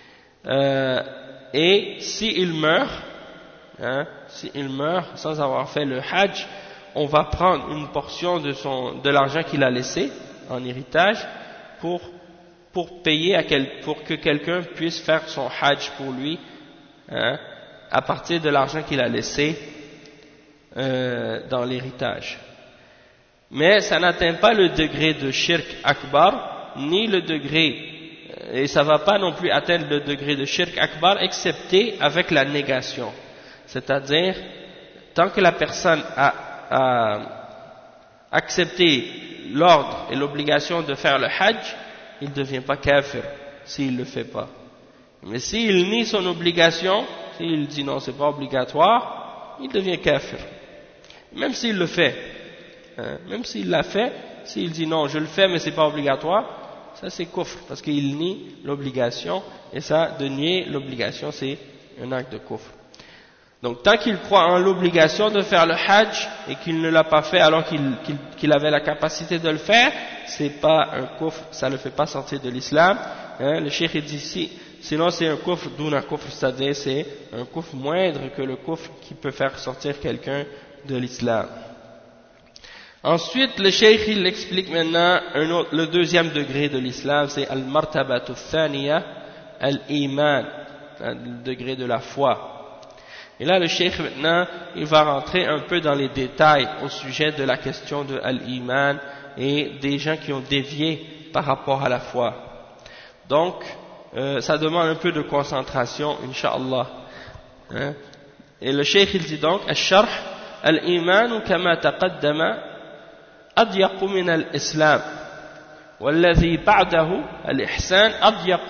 Et s'il meurt, s'il meurt sans avoir fait le hajj, on va prendre une portion de l'argent qu'il a laissé en héritage pour payer pour que quelqu'un puisse faire son hajj pour lui, à partir de l'argent qu'il a laissé dans l'héritage. Mais ça n'atteint pas le degré de shirk akbar, ni le degré, et ça ne va pas non plus atteindre le degré de shirk akbar, excepté avec la négation. C'est-à-dire, tant que la personne a accepté l'ordre et l'obligation de faire le hajj, il ne devient pas kafir s'il ne le fait pas. Mais s'il nie son obligation, s'il dit non, c'est pas obligatoire, il devient kafir. Même s'il le fait, même s'il l'a fait, s'il dit non, je le fais mais c'est pas obligatoire, ça c'est kufr, parce qu'il nie l'obligation, et ça, de nier l'obligation, c'est un acte de kufr. Donc tant qu'il croit en l'obligation de faire le hajj et qu'il ne l'a pas fait alors qu'il avait la capacité de le faire, c'est pas un kufr, ça ne le fait pas sortir de l'islam. Le cheikh dit ici, sinon c'est un kufr d'un kufr, c'est-à-dire c'est un kufr moindre que le kufr qui peut faire sortir quelqu'un de l'islam. Ensuite, le cheikh il explique maintenant le deuxième degré de l'islam, c'est al-martabatu thaniya, al-iman, le degré de la foi. Et là, le cheikh maintenant, il va rentrer un peu dans les détails au sujet de la question de al-iman et des gens qui ont dévié par rapport à la foi. Donc, ça demande un peu de concentration, incha'Allah. Et le cheikh il dit donc, al-sharh, al-iman kama taqaddama أضيق من الإسلام والذي بعده الإحسان أضيق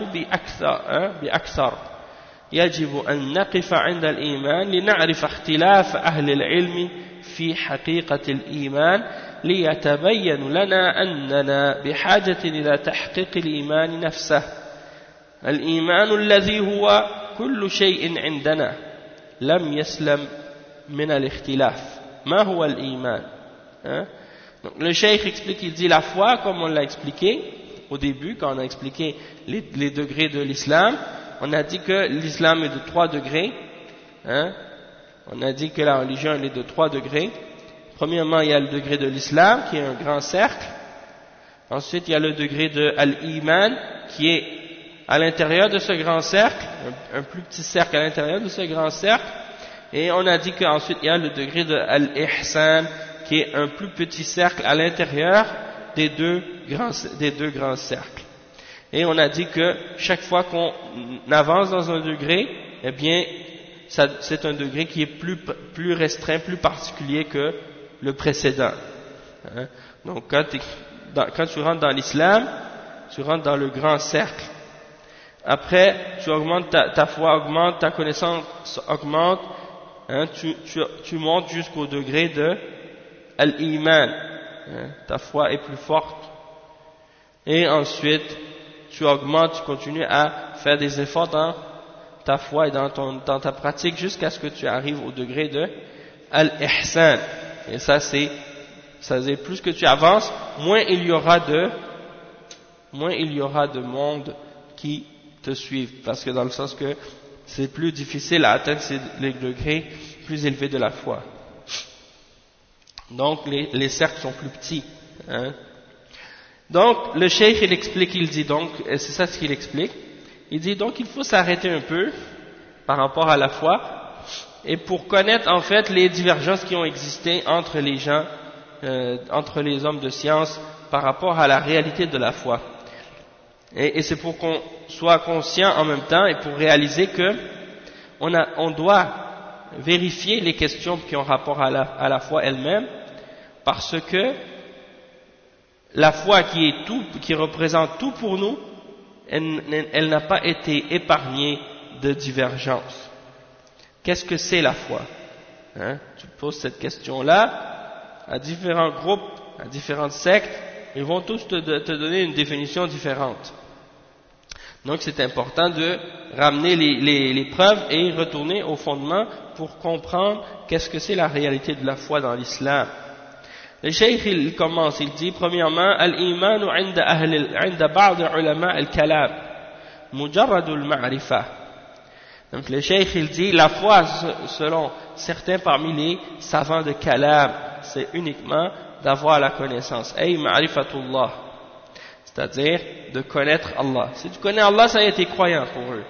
بأكثر يجب أن نقف عند الإيمان لنعرف اختلاف أهل العلم في حقيقة الإيمان ليتبين لنا أننا بحاجة إلى تحقيق الإيمان نفسه الإيمان الذي هو كل شيء عندنا لم يسلم من الاختلاف ما هو الإيمان Donc, le cheikh explique, il dit la foi, comme on l'a expliqué au début, quand on a expliqué les degrés de l'islam, on a dit que l'islam est de 3 degrés, on a dit que la religion elle est de 3 degrés. Premièrement, il y a le degré de l'islam, qui est un grand cercle. Ensuite, il y a le degré de al-iman, qui est à l'intérieur de ce grand cercle, un plus petit cercle à l'intérieur de ce grand cercle. Et on a dit qu'ensuite, il y a le degré de al-ihsan, qui est un plus petit cercle à l'intérieur des deux grands cercles. Et on a dit que chaque fois qu'on avance dans un degré, eh bien, c'est un degré qui est plus restreint, plus particulier que le précédent. Donc, quand tu rentres dans l'islam, tu rentres dans le grand cercle. Après, tu augmentes ta foi augmente, ta connaissance augmente, tu montes jusqu'au degré de al-iman, ta foi est plus forte, et ensuite tu augmentes, tu continues à faire des efforts dans ta foi et dans ta pratique jusqu'à ce que tu arrives au degré de al-ihsan. Et ça c'est plus que tu avances, moins il y aura de monde qui te suivent, parce que dans le sens que c'est plus difficile à atteindre les degrés plus élevé de la foi. Donc les cercles sont plus petits. Hein. Donc le cheikh il explique, il dit donc, et c'est ça ce qu'il explique, il dit donc il faut s'arrêter un peu par rapport à la foi et pour connaître en fait les divergences qui ont existé entre les gens, entre les hommes de science par rapport à la réalité de la foi. Et c'est pour qu'on soit conscient en même temps et pour réaliser que on doit vérifier les questions qui ont rapport à la foi elle-même, parce que la foi qui représente tout pour nous, elle n'a pas été épargnée de divergences. Qu'est-ce que c'est la foi? Hein? Tu poses cette question-là à différents groupes, à différentes sectes, ils vont tous te donner une définition différente. Donc c'est important de ramener les preuves et retourner au fondement pour comprendre qu'est-ce que c'est la réalité de la foi dans l'islam. Le cheikh il commence, il dit premièrement al-imanu 'inda ba'd ulama al-kalam mujarrad al-ma'rifa. Donc le cheikh il dit la foi selon certains parmi les savants de kalam, c'est uniquement d'avoir la connaissance, ay ma'rifatullah, c'est-à-dire de connaître Allah. Si tu connais Allah, ça y est, t'es croyant pour eux.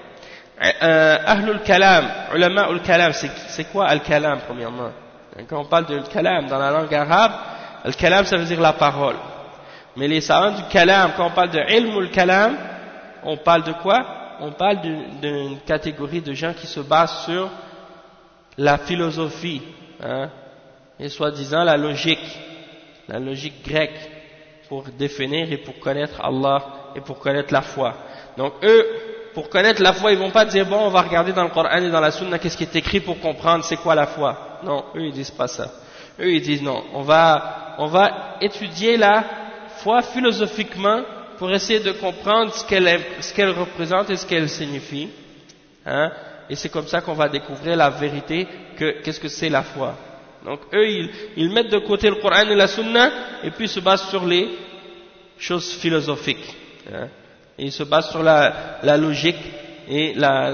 Ahlul kalam, ulama ul kalam, c'est quoi al-kalam premièrement? Quand on parle de kalam dans la langue arabe, al-kalam ça veut dire la parole. Mais les savants du kalam, quand on parle de ilmul kalam, on parle de quoi? On parle d'une catégorie de gens qui se basent sur la philosophie, hein, et soi-disant la logique grecque, pour définir et pour connaître Allah et pour connaître la foi. Donc eux, pour connaître la foi, ils vont pas dire bon, on va regarder dans le Coran et dans la Sunna qu'est-ce qui est écrit pour comprendre c'est quoi la foi. Non, eux ils disent pas ça. Eux ils disent non, on va étudier la foi philosophiquement pour essayer de comprendre ce qu'elle représente et ce qu'elle signifie. Hein, et c'est comme ça qu'on va découvrir la vérité, qu'est-ce que c'est la foi. Donc eux, ils mettent de côté le Coran et la Sunna et puis ils se basent sur les choses philosophiques. Hein. Et ils se basent sur la logique et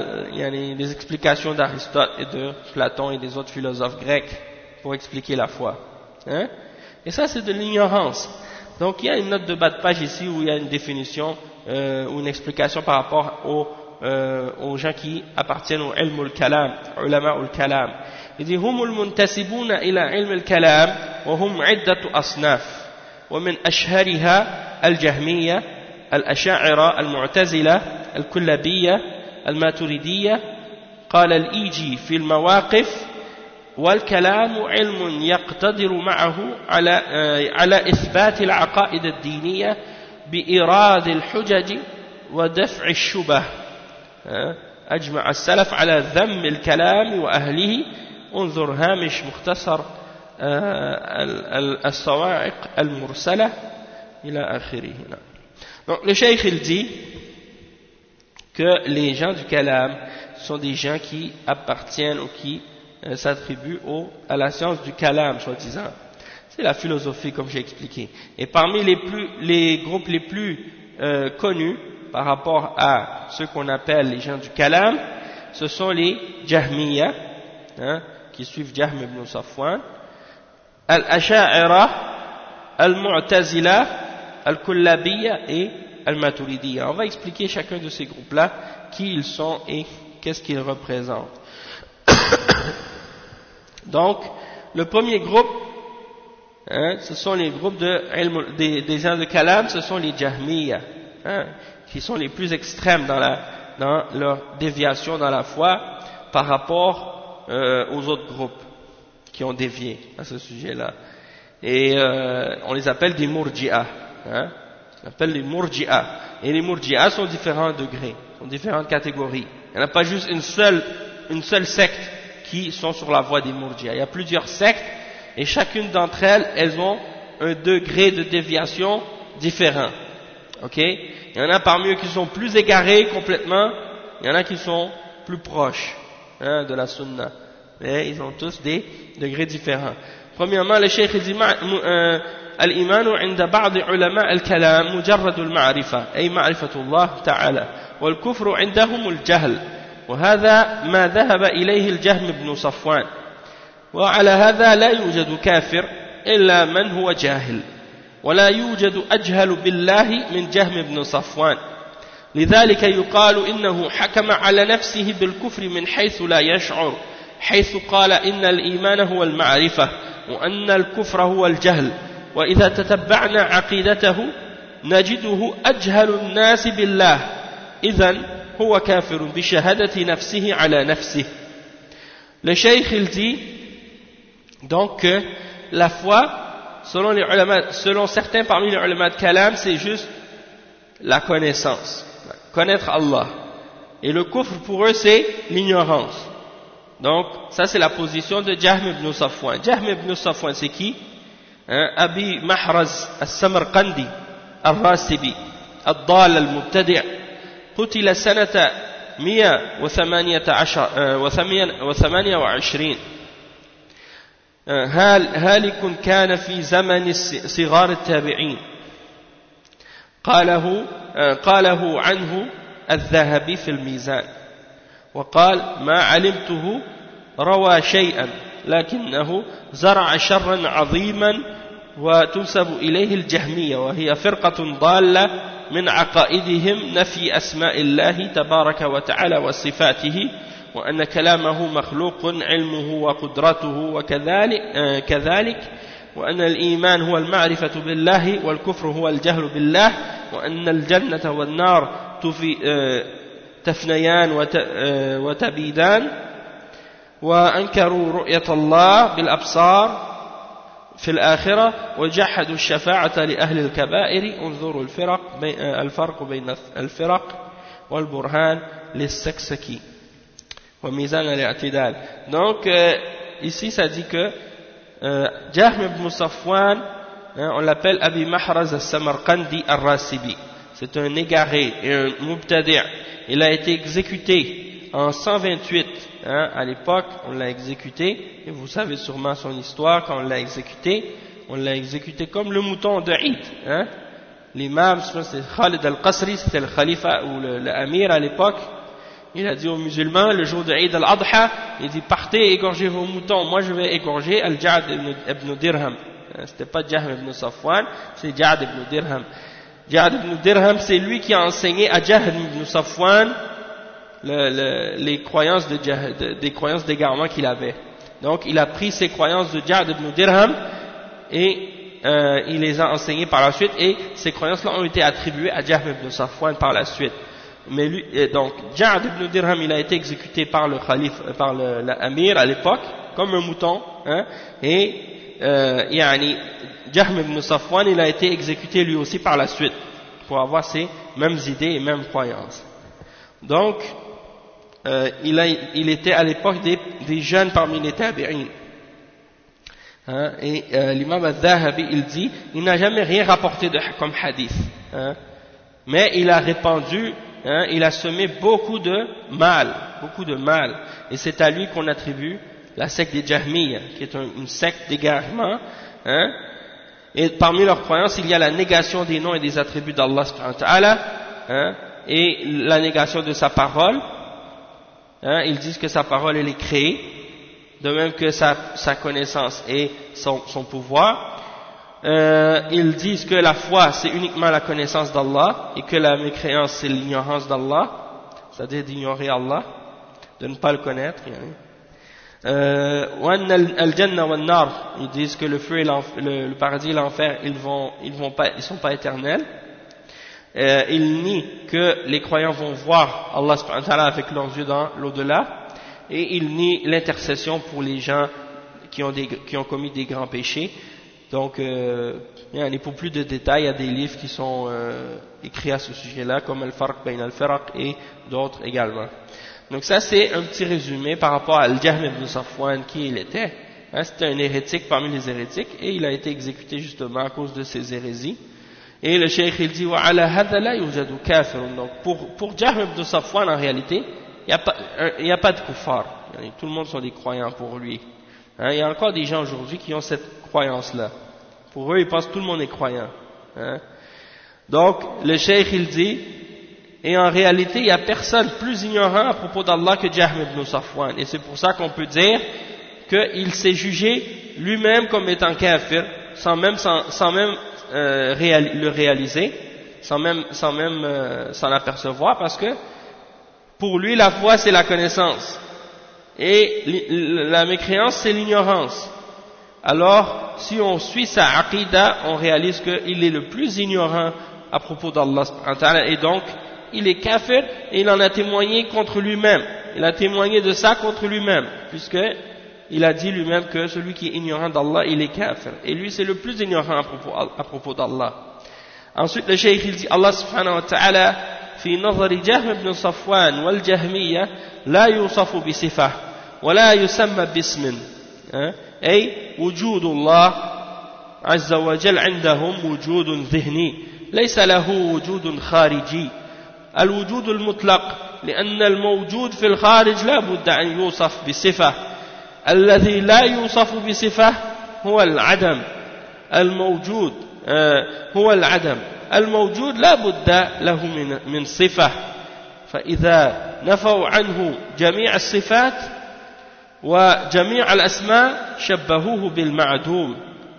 les explications d'Aristote et de Platon et des autres philosophes grecs pour expliquer la foi. Hein. Et ça, c'est de l'ignorance. Donc il y a une note de bas de page ici où il y a une définition ou une explication par rapport aux gens qui appartiennent au ilm al-kalam, ulama al-kalam. Il dit هم المنتسبون إلى علم الكلام وهم عدة أصناف ومن أشهرها الجهمية الأشاعرة المعتزلة الكلابية الماتريدية. قال الإيجي في المواقف والكلام علم يقتدر معه على إثبات العقائد الدينية بإيراد الحجج ودفع الشبه. أجمع السلف على ذم الكلام وأهله. انظر هامش مختصر الصواعق المرسلة إلى آخره. Donc le cheikh il dit que les gens du kalam sont des gens qui appartiennent ou qui s'attribuent à la science du kalam, soi-disant. C'est la philosophie comme j'ai expliqué. Et parmi les groupes les plus connus par rapport à ceux qu'on appelle les gens du kalam, ce sont les Jahmiya, hein, qui suivent Jahm ibn Safwan, Al-Asha'ira, Al-Mu'tazila, Al-Kullabiyya et Al-Maturidiyya. On va expliquer chacun de ces groupes-là, qui ils sont et qu'est-ce qu'ils représentent. Donc, le premier groupe, hein, ce sont les groupes des gens de kalam, ce sont les Jahmiya, hein, qui sont les plus extrêmes dans leur déviation dans la foi par rapport aux autres groupes qui ont dévié à ce sujet-là. Et on les appelle des Murji'a. Hein, on appelle les Murji'a. Et les Murji'a sont différents degrés, sont différentes catégories. Il n'y en a pas juste une seule secte qui sont sur la voie des Murji'a. Il y a plusieurs sectes et chacune d'entre elles ont un degré de déviation différent. Ok? Il y en a parmi eux qui sont plus égarés complètement, il y en a qui sont plus proches, hein, de la sunna. Mais ils ont tous des degrés différents. Premièrement, le cheikh dit الإيمان عند بعض علماء الكلام مجرد المعرفة أي معرفة الله تعالى والكفر عندهم الجهل وهذا ما ذهب إليه الجهم بن صفوان وعلى هذا لا يوجد كافر إلا من هو جاهل ولا يوجد أجهل بالله من جهم بن صفوان لذلك يقال إنه حكم على نفسه بالكفر من حيث لا يشعر حيث قال إن الإيمان هو المعرفة وأن الكفر هو الجهل وإذا تتبعنا عقيدته نجده أجهل الناس بالله إذن هو كافر بشهادة نفسه على نفسه. Le cheikh il dit donc que la foi selon certains parmi les ulama de kalam c'est juste la connaissance, connaître Allah, et le kufr pour eux c'est l'ignorance. Donc ça c'est la position de Jahm ibn Safwan. Jahm ibn Safwan c'est qui? Abi Mahraz al-Samarqandi al-Rasibi al-Dal al-Mubtadi' قتل سنة 128 هالك كان في زمن صغار التابعين قاله عنه الذهبي في الميزان وقال ما علمته روى شيئا لكنه زرع شرا عظيما وتنسب إليه الجهمية وهي فرقة ضالة من عقائدهم نفي أسماء الله تبارك وتعالى وصفاته وأن كلامه مخلوق علمه وقدرته وكذلك وأن الإيمان هو المعرفة بالله والكفر هو الجهل بالله وأن الجنة والنار تفنيان وتبيدان وأنكروا رؤية الله بالأبصار في الآخرة وجحدوا الشفاعة لأهل الكبائر انظروا الفرق بين الفرق والبرهان للسكسكي وميزان الاعتدال. Donc ici ça dit que Jahm ibn Safwan on l'appelle Abi Mahraz al-Samarqandi al-Rasibi, c'est un égaré et un mubtadi'. Il a été exécuté en 128 à l'époque, on l'a exécuté, et vous savez sûrement son histoire. Quand on l'a exécuté comme le mouton de Eid. L'imam, c'est Khalid al-Qasri, c'était le khalifa ou l'amir à l'époque. Il a dit aux musulmans, le jour de Eid al-Adha, il dit partez égorgez vos moutons, moi je vais égorger Al-Ja'd ibn Dirham. C'était pas Jahm ibn Safwan, c'est Ja'd ibn Dirham. Ja'd ibn Dirham, c'est lui qui a enseigné à Jahm ibn Safwan les croyances des croyances d'égarement qu'il avait. Donc il a pris ces croyances de Ja'd ibn Dirham et il les a enseignées par la suite, et ces croyances-là ont été attribuées à Jahm ibn Safwan par la suite. Mais lui, donc Ja'd ibn Dirham, il a été exécuté par le khalife, par l'amir à l'époque, comme un mouton, et Jahm ibn Safwan, il a été exécuté lui aussi par la suite, pour avoir ces mêmes idées et mêmes croyances. Donc il était à l'époque des jeunes parmi les tabi'in. Et l'imam al-Dhahabi, il dit, il n'a jamais rien rapporté comme hadith, mais il a répandu, il a semé beaucoup de mal, et c'est à lui qu'on attribue la secte des Jahmiyyah, qui est une secte d'égarement, et parmi leurs croyances il y a la négation des noms et des attributs d'Allah subhanahu wa ta'ala, et la négation de sa parole. Ils disent que sa parole elle est créée, de même que sa connaissance et son pouvoir. Ils disent que la foi c'est uniquement la connaissance d'Allah et que la mécréance c'est l'ignorance d'Allah, c'est-à-dire d'ignorer Allah, de ne pas le connaître. Al-Jannah wa nar, ils disent que le feu et le paradis et l'enfer ils sont pas éternels. Ils nient que les croyants vont voir Allah subhanahu wa ta'ala avec leurs yeux dans l'au-delà, et ils nient l'intercession pour les gens qui ont commis des grands péchés. Donc pour plus de détails, il y a des livres qui sont écrits à ce sujet-là, comme Al-Farq Bayn Al-Firaq et d'autres également. Donc ça c'est un petit résumé par rapport à Al-Jahm ibn Safwan, qui il était. C'était un hérétique parmi les hérétiques, et il a été exécuté justement à cause de ses hérésies. Et le cheikh il dit وعلى هذا لا يوجد كافر. Donc pour Jahm ibn Safwan en réalité il n'y a pas de kuffar, tout le monde sont des croyants pour lui. Il y a encore des gens aujourd'hui qui ont cette croyance là, pour eux ils pensent que tout le monde est croyant. Donc le cheikh il dit, et en réalité il n'y a personne plus ignorant à propos d'Allah que Jahm ibn Safwan, et c'est pour ça qu'on peut dire qu'il s'est jugé lui-même comme étant kafir, sans même le réaliser, sans même s'en apercevoir, parce que pour lui la foi c'est la connaissance et la mécréance c'est l'ignorance. Alors si on suit sa aqida, on réalise qu'il est le plus ignorant à propos d'Allah subhanahu wa ta'ala, et donc il est kafir et il en a témoigné contre lui-même. Il a témoigné de ça contre lui-même, puisque il a dit lui-même que celui qui est ignorant d'Allah, il est kafir. Et lui, c'est le plus ignorant à propos d'Allah. Ensuite, le cheikh, il dit, Allah subhanahu wa ta'ala, في نظر جهم بن صفوان والجهمية لا يوصف بصفة ولا يسمى باسم أي وجود الله عز وجل عندهم وجود ذهني ليس له وجود خارجي الوجود المطلق لأن الموجود في الخارج لا بد أن يوصف بصفة الذي لا يوصف بصفة هو العدم الموجود هو العدم الموجود لا بد له من صفة فإذا نفوا عنه جميع الصفات وجميع الأسماء شبهوه بالمعدوم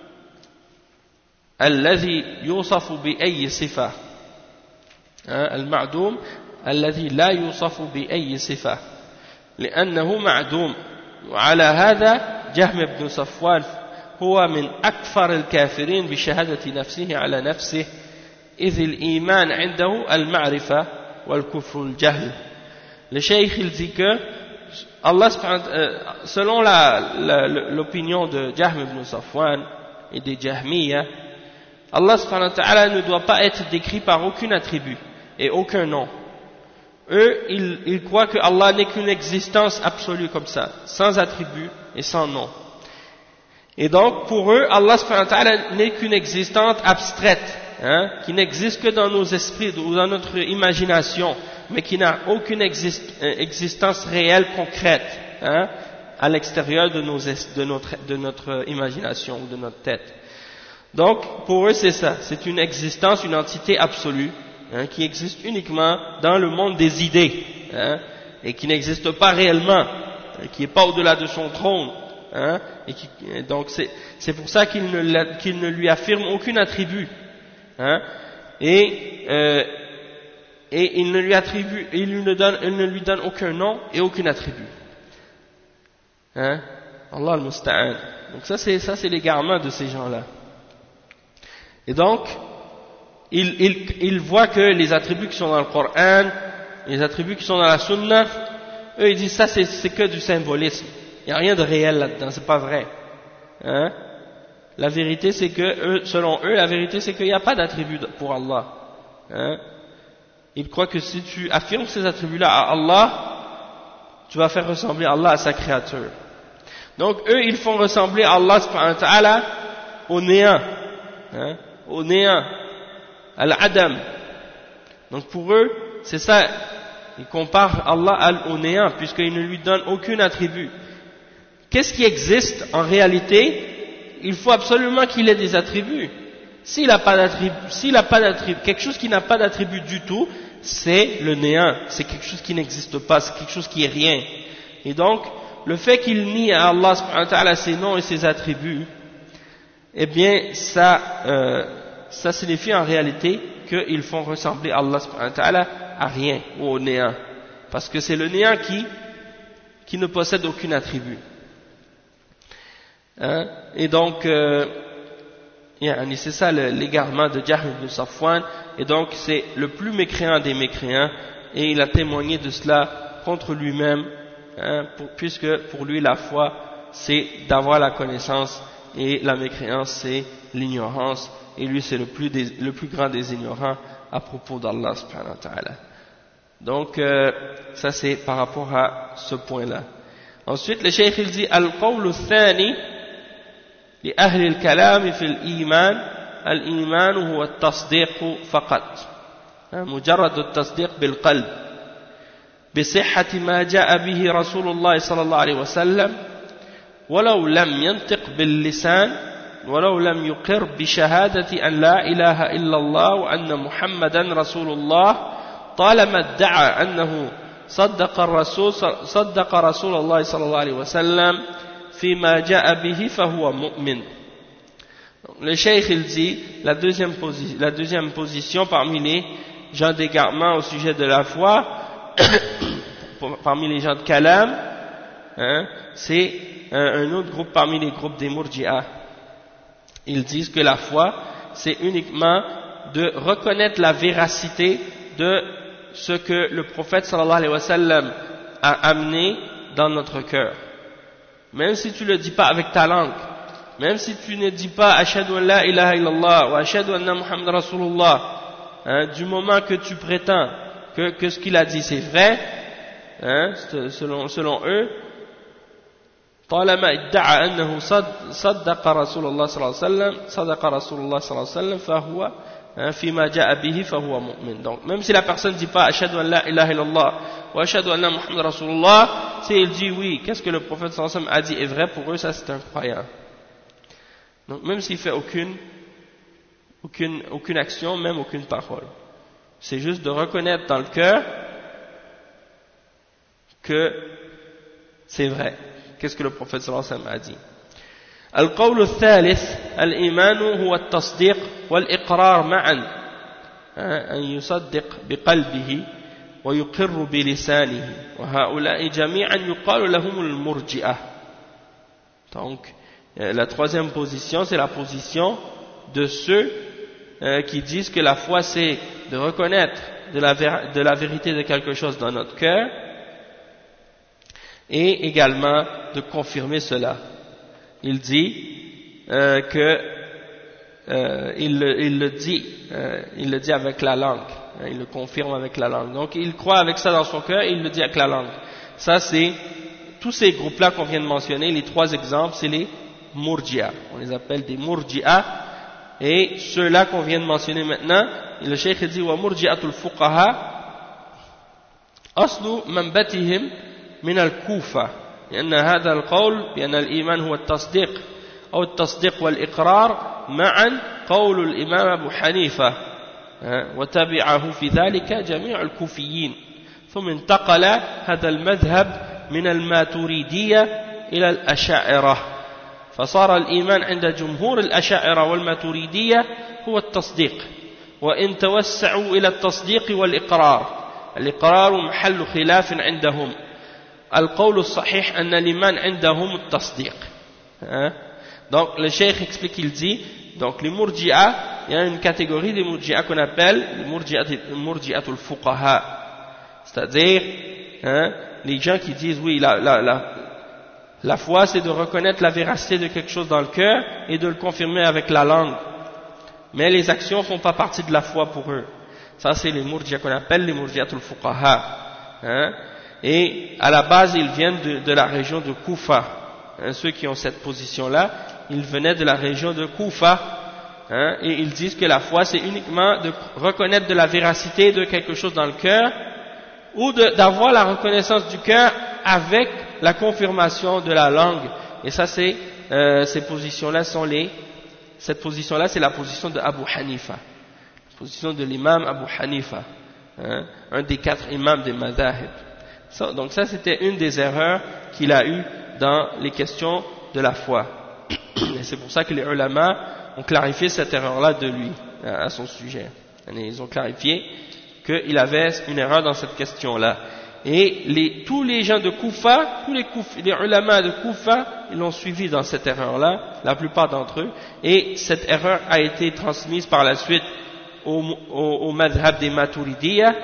الذي يوصف بأي صفة المعدوم الذي لا يوصف بأي صفة لأنه معدوم. وعلى هذا جهم بن صفوان هو من أكثر الكافرين بشهادة نفسه على نفسه إذ الإيمان عنده المعرفة والكفر الجهل. Le cheikh il dit que Allah, selon l'opinion de Jahm ibn Safwan et des Jahmiyyah, Allah subhanahu wa ta'ala ne doit pas être décrit par aucun attribut et aucun nom. Eux, ils croient que Allah n'est qu'une existence absolue comme ça, sans attribut et sans nom. Et donc, pour eux, Allah subhanahu wa ta'ala n'est qu'une existence abstraite, qui n'existe que dans nos esprits ou dans notre imagination, mais qui n'a aucune existence réelle, concrète, à l'extérieur de notre imagination ou de notre tête. Donc, pour eux, c'est ça, c'est une existence, une entité absolue, qui existe uniquement dans le monde des idées, et qui n'existe pas réellement, qui n'est pas au-delà de son trône, et donc c'est pour ça qu'il ne lui affirme aucun attribut, et il ne lui donne aucun nom et aucun attribut. Allah al-Musta'an. Donc ça c'est l'égarement de ces gens-là. Et donc, ils voient que les attributs qui sont dans le Coran, les attributs qui sont dans la Sunna, eux ils disent ça c'est que du symbolisme. Il n'y a rien de réel là-dedans, c'est pas vrai. La vérité c'est que, selon eux, la vérité c'est qu'il n'y a pas d'attribut pour Allah. Ils croient que si tu affirmes ces attributs-là à Allah, tu vas faire ressembler Allah à sa créature. Donc eux ils font ressembler Allah subhanahu wa ta'ala au néant. Au néant, à l'adam. Donc pour eux, c'est ça, ils comparent Allah au néant, puisqu'ils ne lui donnent aucun attribut. Qu'est-ce qui existe en réalité? Il faut absolument qu'il ait des attributs. S'il n'a pas d'attribut, quelque chose qui n'a pas d'attribut du tout, c'est le néant, c'est quelque chose qui n'existe pas, c'est quelque chose qui est rien. Et donc, le fait qu'il nie à Allah subhanahu wa ta'ala ses noms et ses attributs, eh bien, ça signifie en réalité qu'ils font ressembler Allah subhanahu wa ta'ala à rien ou au néant. Parce que c'est le néant qui ne possède aucun attribut. Et donc, c'est ça l'égarement de Jahm ibn Safwan, et donc c'est le plus mécréant des mécréants, et il a témoigné de cela contre lui-même, puisque pour lui la foi c'est d'avoir la connaissance, et la mécréance c'est l'ignorance, et lui c'est le plus grand des ignorants à propos d'Allah subhanahu wa ta'ala. Donc ça c'est par rapport à ce point-là. Ensuite le cheikh il dit al-qawlu thani li ahli al-kalam fi al-iman al-iman huwa at-tasdiq faqat mujarrad at-tasdiq bil-qalb بصحة ما جاء به رسول الله صلى الله عليه وسلم ولو لم ينطق باللسان ولو لم يقر بشهادة أن لا إله إلا الله وأن محمدا رسول الله طالما ادعى أنه صدق رسول الله صلى الله عليه وسلم فيما جاء به فهو مؤمن. Le cheikh il dit la deuxième position parmi les gens d'égarement au sujet de la foi, parmi les gens de Kalam, hein, c'est un autre groupe parmi les groupes des Murji'a. Ils disent que la foi c'est uniquement de reconnaître la véracité de ce que le prophète sallallahu alayhi wa sallam a amené dans notre cœur. Même si tu ne le dis pas avec ta langue, même si tu ne dis pas ashhadu an la ilaha illallah wa ashhadu anna Muhammad Rasulullah, hein, du moment que tu prétends que ce qu'il a dit c'est vrai, hein, selon eux, طالما ادعى أنه صدق رسول الله صلى الله عليه وسلم صدق رسول الله صلى الله عليه وسلم فهو فيما جاء به فهو مؤمن. Donc même si la personne ne dit pas ashhadu an la ilaha illallah wa ashhadu anna Muhammad Rasulullah, si il dit oui, qu'est-ce que le prophète sallallahu alayhi wa sallam a dit est vrai, pour eux ça c'est un croyant. Donc même s'il fait aucune action, même aucune parole, c'est juste de reconnaître dans le cœur que c'est vrai. Qu'est-ce que le prophète sallallahu alayhi wa sallam a dit? القول الثالث الإيمان هو التصديق والإقرار معا أن يصدق بقلبه ويقر بلسانه وهؤلاء جميعا يقال لهم المرجئة. Donc la troisième position c'est la position de ceux qui disent que la foi c'est de reconnaître de la vérité de quelque chose dans notre cœur et également de confirmer cela. Il dit il le dit avec la langue, il le confirme avec la langue. Donc il croit avec ça dans son cœur et il le dit avec la langue. Ça c'est tous ces groupes-là qu'on vient de mentionner, les trois exemples, c'est les Murji'a. On les appelle des Murji'a. Et ceux-là qu'on vient de mentionner maintenant, le cheikh dit wa murji'atul fuqaha aslu manbatihim من الكوفة لأن هذا القول بأن الإيمان هو التصديق أو التصديق والإقرار معا قول الإمام أبو حنيفة وتبعه في ذلك جميع الكوفيين ثم انتقل هذا المذهب من الماتريدية إلى الأشاعرة فصار الإيمان عند جمهور الأشاعرة والماتريدية هو التصديق وإن توسعوا إلى التصديق والإقرار الإقرار محل خلاف عندهم القول الصحيح أن الإيمان عندهم التصديق. Donc le cheikh explique, il dit, donc les Murji'a, il y a une catégorie des Murji'a qu'on appelle les Murji'atul fuqaha, c'est-à-dire les gens qui disent oui la foi c'est de reconnaître la véracité de quelque chose dans le cœur et de le confirmer avec la langue, mais les actions ne font pas partie de la foi pour eux. Ça c'est les Murji'a qu'on appelle les Murji'atul fuqaha. Et à la base ils viennent de la région de Koufa, ceux qui ont cette position là, ils venaient de la région de Koufa, et ils disent que la foi c'est uniquement de reconnaître de la véracité de quelque chose dans le cœur, ou d'avoir la reconnaissance du cœur avec la confirmation de la langue. Et ça c'est ces positions là cette position là c'est la position de Abu Hanifa, la position de l'imam Abu Hanifa, un des 4 imams des madhahib. Donc ça c'était une des erreurs qu'il a eues dans les questions de la foi. Et c'est pour ça que les ulama ont clarifié cette erreur-là de lui, à son sujet. Ils ont clarifié qu'il avait une erreur dans cette question-là. Et tous les gens de Koufa, les ulama de Koufa, ils l'ont suivi dans cette erreur-là, la plupart d'entre eux. Et cette erreur a été transmise par la suite au madhab des Maturidiyya,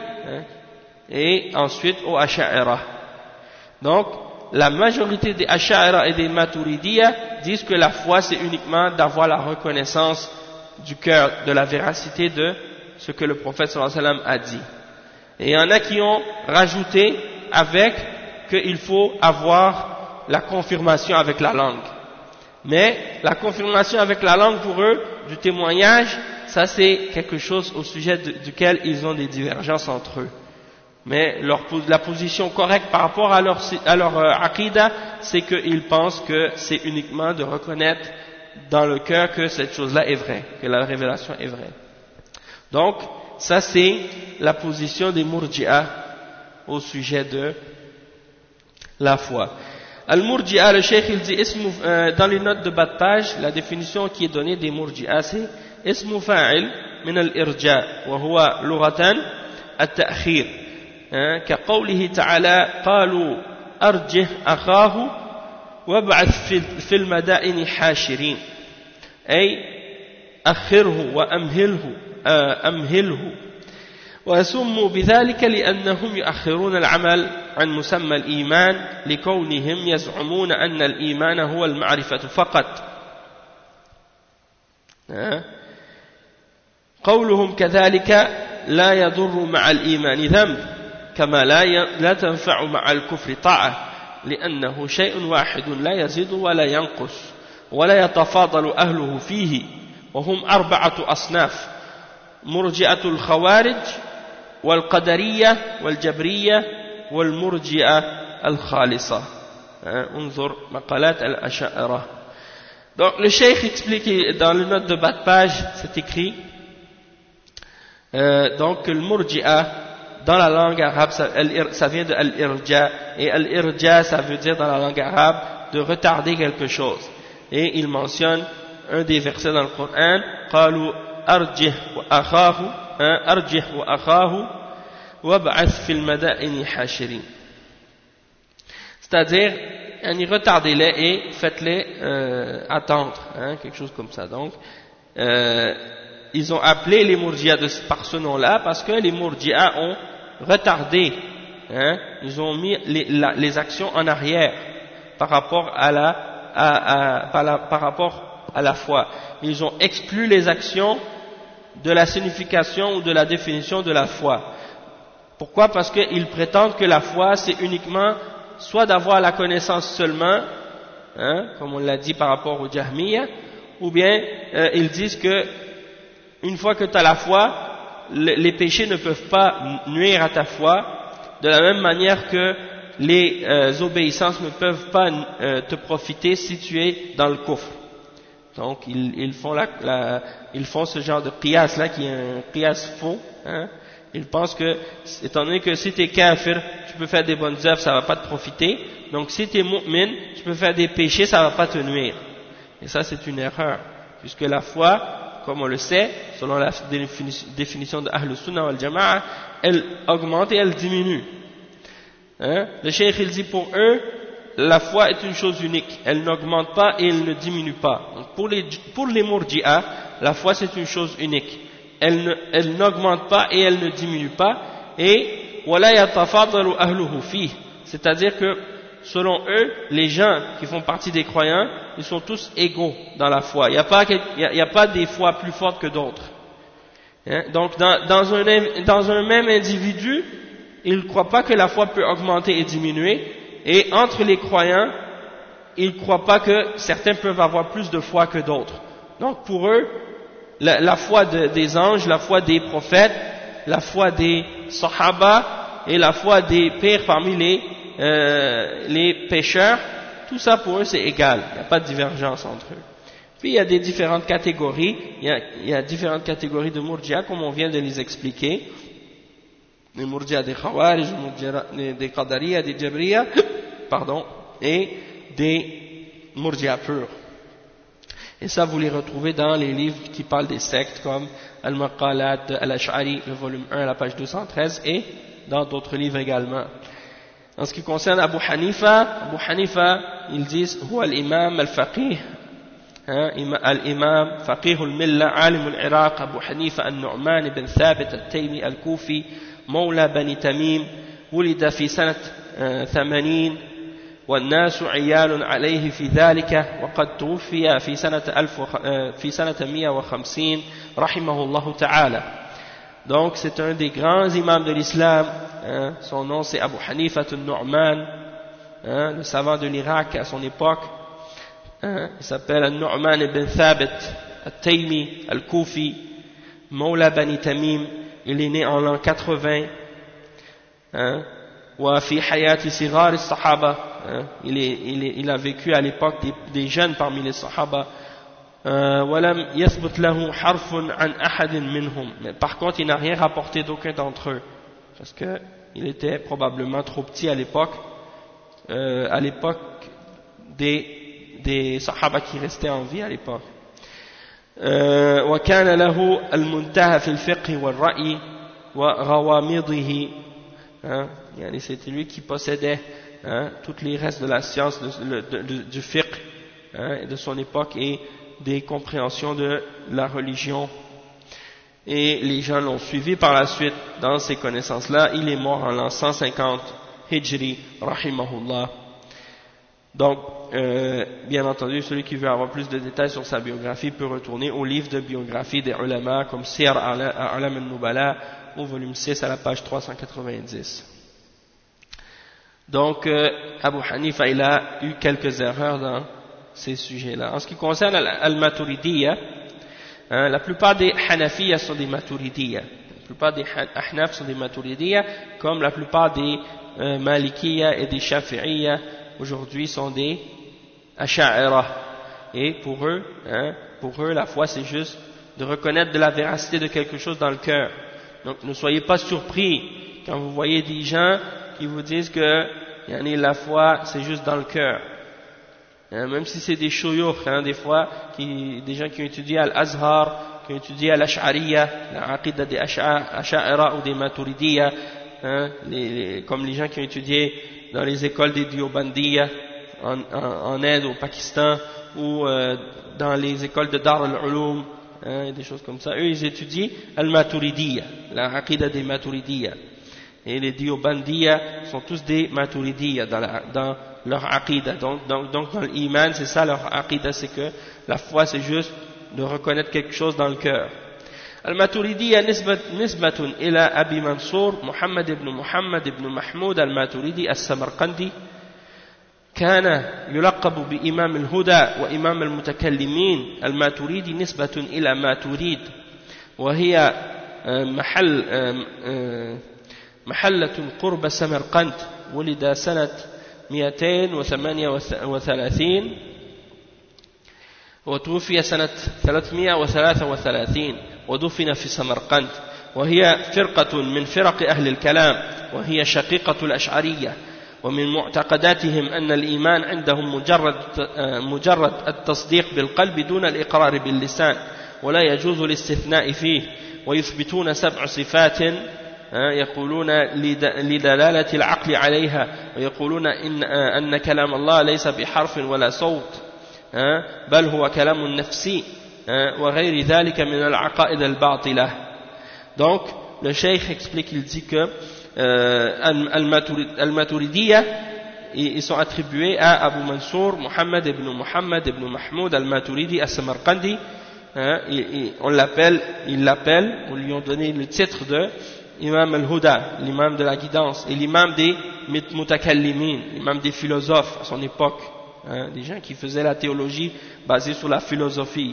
et ensuite aux Asha'ira. Donc, la majorité des Asha'ira et des Maturidiyya disent que la foi c'est uniquement d'avoir la reconnaissance du cœur de la véracité de ce que le prophète sallallahu alayhi wa sallam a dit. Et il y en a qui ont rajouté avec qu'il faut avoir la confirmation avec la langue. Mais la confirmation avec la langue pour eux, du témoignage, ça c'est quelque chose au sujet duquel ils ont des divergences entre eux. Mais la position correcte par rapport à leur aqidah, c'est qu'ils pensent que c'est uniquement de reconnaître dans le cœur que cette chose-là est vraie, que la révélation est vraie. Donc, ça c'est la position des Murji'a au sujet de la foi. Al-Murji'a, le cheikh il dit dans les notes de bas de page, la définition qui est donnée des Murji'a c'est ismu fa'il min al-irja wa huwa lughatan at-ta'khir كقوله تعالى قالوا أرجه أخاه وابعث في المدائن حاشرين أي أخره أمهله وسموا بذلك لأنهم يؤخرون العمل عن مسمى الإيمان لكونهم يزعمون أن الإيمان هو المعرفة فقط قولهم كذلك لا يضر مع الإيمان ذنب كما لا تنفع مع الكفر طاعة لأنه شيء واحد لا يزيد ولا ينقص ولا يتفاضل أهله فيه وهم 4 أصناف مرجئة الخوارج والقدرية والجبرية والمرجئة الخالصة انظر مقالات الأشاعرة. Donc le cheikh explique dans le note de bas de page, c'est écrit donc le murji'a dans la langue arabe ça vient de al-irja, et al-irja ça veut dire dans la langue arabe de retarder quelque chose, et il mentionne un des versets dans le Coran قالوا أرجه وأخاه وابعث في المدائن حاشرين, c'est-à-dire retardez-les et faites-les attendre, quelque chose comme ça. Donc ils ont appelé les Murji'a par ce nom-là parce que les Murji'a ont retardé, ils ont mis les actions en arrière par rapport à la foi. Ils ont exclu les actions de la signification ou de la définition de la foi. Pourquoi? Parce qu'ils prétendent que la foi c'est uniquement soit d'avoir la connaissance seulement, comme on l'a dit par rapport aux Jahmiya, ou bien ils disent que une fois que tu as la foi, les péchés ne peuvent pas nuire à ta foi, de la même manière que les obéissances ne peuvent pas te profiter si tu es dans le kufr. Donc ils font ce genre de qiyas là qui est un qiyas faux. Ils pensent que, étant donné que si tu es kafir, tu peux faire des bonnes œuvres, ça ne va pas te profiter. Donc si tu es mu'min, tu peux faire des péchés, ça ne va pas te nuire. Et ça c'est une erreur, puisque la foi, comme on le sait, selon la définition de Ahl Sunnah wal Jama'a, elle augmente et elle diminue. Le cheikh il dit pour eux, la foi est une chose unique, elle n'augmente pas et elle ne diminue pas. Donc pour les Murji'a, la foi c'est une chose unique, elle n'augmente pas et elle ne diminue pas, et wala yatafadalu ahluhu fihi, c'est-à-dire que selon eux, les gens qui font partie des croyants, ils sont tous égaux dans la foi. Il n'y a pas des foi plus fortes que d'autres. Donc dans un même individu, ils ne croient pas que la foi peut augmenter et diminuer, et entre les croyants, ils ne croient pas que certains peuvent avoir plus de foi que d'autres. Donc pour eux, la foi des anges, la foi des prophètes, la foi des sahaba et la foi des pires parmi les pécheurs, tout ça pour eux c'est égal, il n'y a pas de divergence entre eux. Puis il y a des différentes catégories, il y a différentes catégories de Murji'a comme on vient de les expliquer, les Murji'a des Khawarij, des Qadariya, des Jabriya, et des Murji'a purs. Et ça vous les retrouvez dans les livres qui parlent des sectes comme Al-Maqalat de Al-Ash'ari, le volume 1 à la page 213, et dans d'autres livres également. En ce qui concerne Abu Hanifa, ils disent هو الإمام الفقيه الإمام فقيه الملة عالم العراق أبو حنيفة النعمان بن ثابت التيمي الكوفي مولى بني تميم ولد في سنة 80 والناس عيال عليه في ذلك وقد توفي في سنة 150 رحمه الله تعالى. Donc c'est un des grands imams de l'islam, son nom c'est Abu Hanifa al-Nu'man, le savant de l'Irak à son époque, il s'appelle al-Nu'man ibn Thabit al-Taymi al-Kufi, Mawla Bani Tamim, il est né en l'an 80, وفي حياة صغار الصحابة, il a vécu à l'époque des jeunes parmi les Sahaba. ولم يثبت له حرف عن أحد منهم. Mais par contre, il n'a rien rapporté d'aucun d'entre eux, parce que il était probablement trop petit à l'époque. À l'époque des sahaba qui restaient en vie à l'époque. وكان له المنتهى في الفقه والرأي وغوامضه, c'était lui qui possédait tous les restes de la science du fiqh de son époque et des compréhensions de la religion, et les gens l'ont suivi par la suite dans ces connaissances-là. Il est mort en l'an 150 Hijri, rahimahullah. Donc, bien entendu, celui qui veut avoir plus de détails sur sa biographie peut retourner au livre de biographie des ulama comme Siyar A'lam al-Nubala au volume 6 à la page 390. Donc, Abu Hanifa, il a eu quelques erreurs dans ces sujets-là. En ce qui concerne al-Maturidiyya, la plupart des Hanafiyya sont des Maturidiyya. La plupart des Ahnaf sont des Maturidiyya, comme la plupart des Malikiyya et des Shafi'iyya aujourd'hui sont des Asha'ira. Et pour eux, la foi c'est juste de reconnaître de la véracité de quelque chose dans le cœur. Donc ne soyez pas surpris quand vous voyez des gens qui vous disent que la foi c'est juste dans le cœur. Même si c'est des shuyukh, des fois, des gens qui ont étudié Al-Azhar, qui ont étudié Al-Ash'ariyya, la aqida des Asha'ira ou des Maturidiyya, comme les gens qui ont étudié dans les écoles des Diobandiyya en Inde, au Pakistan, ou dans les écoles de Dar al-Ulum, des choses comme ça. Eux, ils étudient Al-Maturidiyya, la aqida des Maturidiyya. Et les Diobandiyya sont tous des Maturidiyya dans leur aqida. Donc dans l'iman, c'est ça leur aqida, c'est que la foi c'est juste de reconnaître quelque chose dans le cœur. Al-Maturidiyya nisbatun ila Abi Mansour Muhammad ibn Mahmoud al-Maturidi al-Samarqandi, كان يلقب بإمام الهدى وإمام المتكلمين. الماتريدي نسبة إلى ماتريد وهي محلة قرب سمرقند. ولد سنة 238 وتوفي سنة 333 ودفن في سمرقند. وهي فرقة من فرق أهل الكلام، وهي شقيقة الأشعرية. ومن معتقداتهم أن الإيمان عندهم مجرد التصديق بالقلب دون الإقرار باللسان، ولا يجوز الاستثناء فيه. ويثبتون 7 صفات يقولون لدلالة العقل عليها، ويقولون أن كلام الله ليس بحرف ولا صوت بل هو كلام نفسي وغير ذلك من العقائد الباطلة. Donc le cheikh explique, il dit que Al-Maturidiyya, ils sont attribués à Abu Mansour Muhammad ibn Mahmoud al-Maturidi al-Samarqandi. On lui ont donné le titre de Imam al-Huda, l'imam de la guidance, et l'imam des mutakallimin, l'imam des philosophes à son époque, des gens qui faisaient la théologie basée sur la philosophie.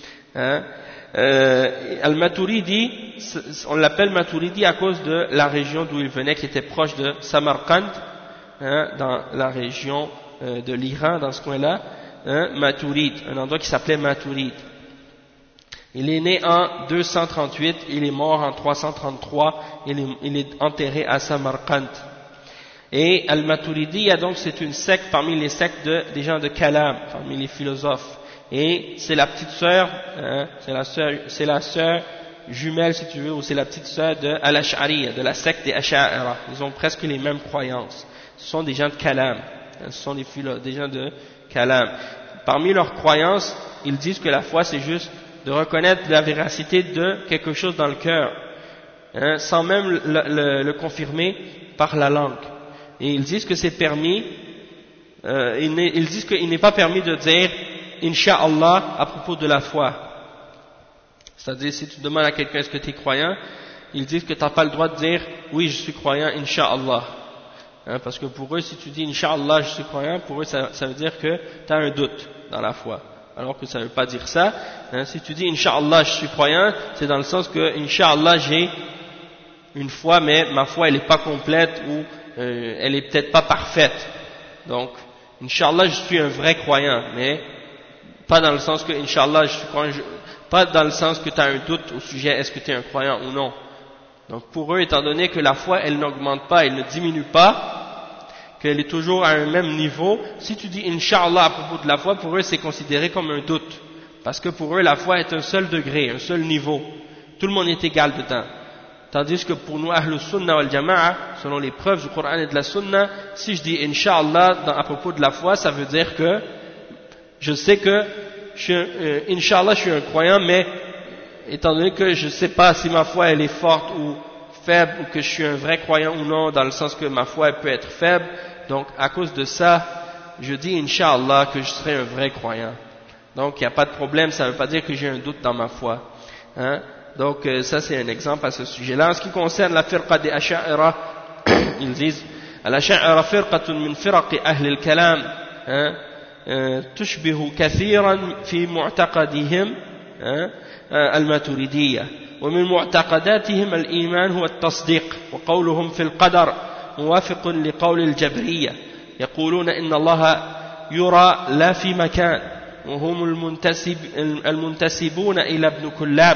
Al-Maturidi, on l'appelle Maturidi à cause de la région d'où il venait, qui était proche de Samarkand, dans la région de l'Iran, dans ce coin-là, Maturid, un endroit qui s'appelait Maturid. Il est né en 238, il est mort en 333, il est enterré à Samarkand. Et Al-Maturidi, donc c'est une secte parmi les sectes des gens de Kalam, parmi les philosophes. Et c'est la petite sœur, c'est la sœur jumelle si tu veux, ou c'est la petite sœur de Al-Ash'ariyya, de la secte des Asha'ira. Ils ont presque les mêmes croyances. Ce sont des gens de Kalam, ce sont des gens de Kalam. Parmi leurs croyances, ils disent que la foi c'est juste de reconnaître la véracité de quelque chose dans le cœur, sans même le confirmer par la langue. Et ils disent que c'est permis, ils disent qu'il n'est pas permis de dire Inch'Allah à propos de la foi. C'est-à-dire, si tu demandes à quelqu'un est-ce que tu es croyant, ils disent que tu n'as pas le droit de dire oui je suis croyant Inch'Allah. Parce que pour eux, si tu dis Inch'Allah je suis croyant, pour eux ça veut dire que tu as un doute dans la foi. Alors que ça ne veut pas dire ça. Si tu dis Inch'Allah je suis croyant, c'est dans le sens que Inch'Allah j'ai une foi, mais ma foi elle n'est pas complète ou elle est peut-être pas parfaite. Donc Inch'Allah je suis un vrai croyant, mais pas dans le sens que Inch'Allah je suis croyant, pas dans le sens que tu as un doute au sujet est-ce que tu es un croyant ou non. Donc pour eux, étant donné que la foi elle n'augmente pas, elle ne diminue pas, qu'elle est toujours à un même niveau, si tu dis Inch'Allah à propos de la foi, pour eux c'est considéré comme un doute. Parce que pour eux la foi est un seul degré, un seul niveau. Tout le monde est égal dedans. Tandis que pour nous, Ahlus Sunnah wal Jama'a, selon les preuves du Coran et de la Sunna, si je dis Inch'Allah à propos de la foi, ça veut dire que je sais que, Inch'Allah, je suis un croyant, mais étant donné que je ne sais pas si ma foi elle est forte ou faible, ou que je suis un vrai croyant ou non, dans le sens que ma foi elle peut être faible, donc à cause de ça, je dis Inch'Allah que je serai un vrai croyant. Donc il n'y a pas de problème, ça ne veut pas dire que j'ai un doute dans ma foi. Hein? Donc ça c'est un exemple à ce sujet-là. En ce qui concerne la firqa des Asha'ira, ils disent Al-Asha'ira firqatun min firaqi ahli al-kalam تشبه كثيرا في معتقدهم الماتريدية ومن معتقداتهم الإيمان هو التصديق وقولهم في القدر موافق لقول الجبرية يقولون إن الله يرى لا في مكان وهم المنتسبون إلى ابن كلاب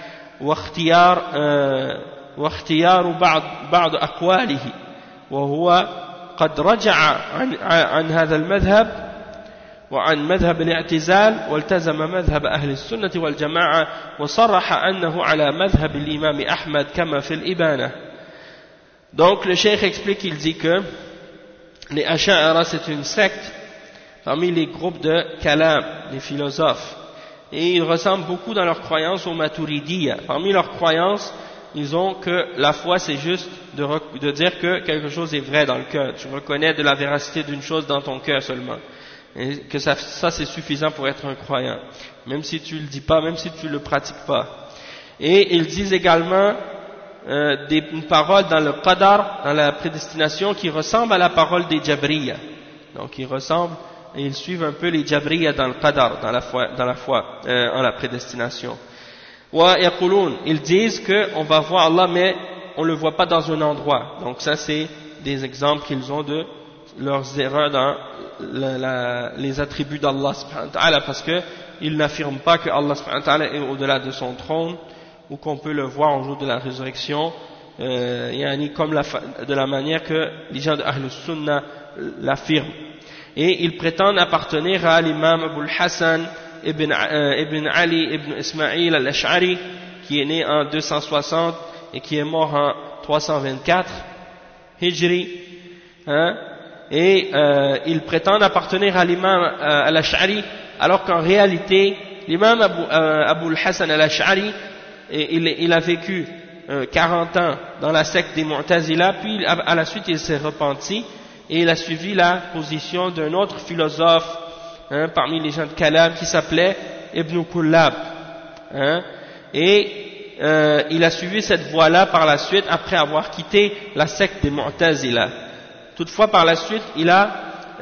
واختيار بعض أقواله وهو قد رجع عن هذا المذهب وعن مذهب الاعتزال والتزم مذهب أهل السنة والجماعة وصرح أنه على مذهب الإمام أحمد كما في الإبانة. Donc le cheikh explique, il dit que les Asha'ira c'est une secte parmi les groupes de Kalam, les philosophes, et ils ressemblent beaucoup dans leurs croyances aux Maturidiyya. Parmi leurs croyances, ils ont que la foi c'est juste de dire que quelque chose est vrai dans le cœur. Tu reconnais de la véracité d'une chose dans ton cœur seulement. Et que ça c'est suffisant pour être un croyant, même si tu le dis pas, même si tu le pratiques pas. Et ils disent également une parole dans le qadar, dans la prédestination, qui ressemble à la parole des Jabriya. Donc ils ressemblent et ils suivent un peu les Jabriya dans le qadar, dans la foi, en la prédestination. Wa yaqulun, ils disent que on va voir Allah, mais on le voit pas dans un endroit. Donc ça c'est des exemples qu'ils ont de leurs erreurs dans les attributs d'Allah subhanahu wa ta'ala, parce qu'ils n'affirment pas que Allah subhanahu wa ta'ala est au-delà de son trône ou qu'on peut le voir au jour de la résurrection, comme de la manière que les gens de Ahlus Sunnah l'affirment. Et ils prétendent appartenir à l'imam Abu al-Hassan ibn Ali ibn Ismaïl al-Ash'ari, qui est né en 260 et qui est mort en 324 Hijri, et ils prétendent appartenir à l'imam al-Ash'ari, alors qu'en réalité l'imam Abu al-Hassan al-Ash'ari il a vécu 40 ans dans la secte des Mu'tazila, puis à la suite il s'est repenti et il a suivi la position d'un autre philosophe parmi les gens de Kalam qui s'appelait Ibn Kullab, et il a suivi cette voie-là par la suite après avoir quitté la secte des Mu'tazila. Toutefois, par la suite, il a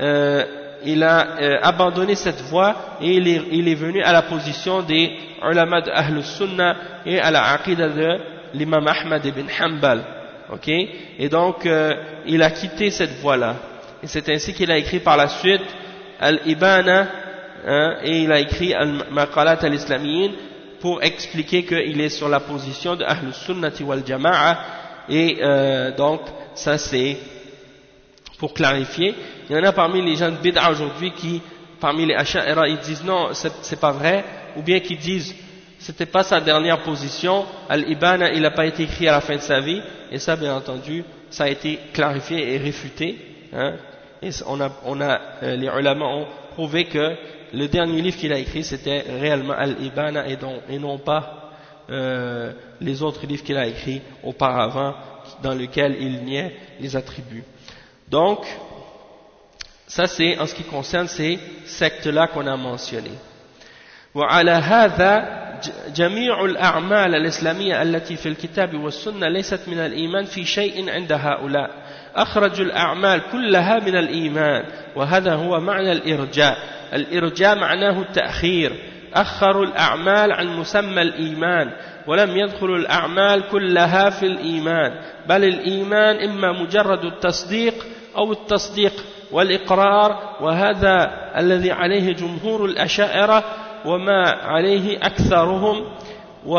abandonné cette voie et il est venu à la position des ulama de Ahlus Sunnah et à la aqida de l'imam Ahmad ibn Hanbal. Okay? Et donc, il a quitté cette voie-là. Et c'est ainsi qu'il a écrit par la suite Al-Ibana, et il a écrit Al-Maqalat al-Islamiyyin pour expliquer qu'il est sur la position de Ahlus Sunnati wal Jama'a. Et donc, ça c'est pour clarifier. Il y en a parmi les gens de Bid'a aujourd'hui qui, parmi les Asha'ira, ils disent non, c'est pas vrai, ou bien qui disent c'était pas sa dernière position, Al-Ibana, il n'a pas été écrit à la fin de sa vie, et ça, bien entendu, ça a été clarifié et réfuté, et les ulama ont prouvé que le dernier livre qu'il a écrit, c'était réellement Al-Ibana et non pas les autres livres qu'il a écrits auparavant, dans lesquels il niait les attributs. Donc, ça c'est en ce qui concerne ces sectes-là qu'on a mentionnées. وعلى هذا جميع الأعمال الإسلامية التي في الكتاب والسنة ليست من الإيمان في شيء عند هؤلاء. أخرجوا الأعمال كلها من الإيمان، وهذا هو معنى الإرجاء. الإرجاء معناه التأخير، أخروا الأعمال عن مسمى الإيمان ولم يدخلوا الأعمال كلها في الإيمان، بل الإيمان إما مجرد التصديق أو التصديق والإقرار، وهذا الذي عليه جمهور الأشاعرة وما عليه أكثرهم،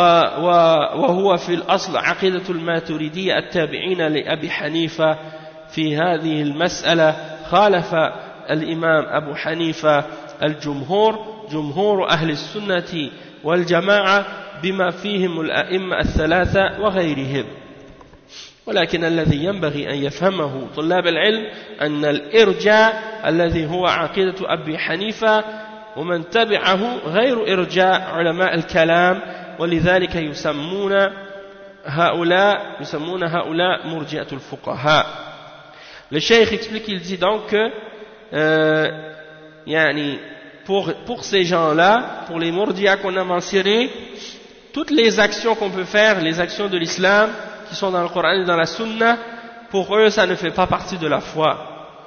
وهو في الأصل عقيدة الماتريدية التابعين لأبي حنيفة في في هذه المسألة خالف الإمام أبو حنيفة جمهور أهل السنة والجماعة بما فيهم الأئمة الثلاثة وغيرهم. ولكن الذي ينبغي أن يفهمه طلاب العلم أن الإرجاء الذي هو عقيدة أبي حنيفة ومن تبعه غير إرجاء علماء الكلام، ولذلك يسمون هؤلاء مرجئة الفقهاء. Le cheikh explique, il dit donc que pour ces gens-là, pour les murji'a qu'on a mentionnés, toutes les actions qu'on peut faire, les actions de l'islam qui sont dans le Coran et dans la Sunna, pour eux ça ne fait pas partie de la foi.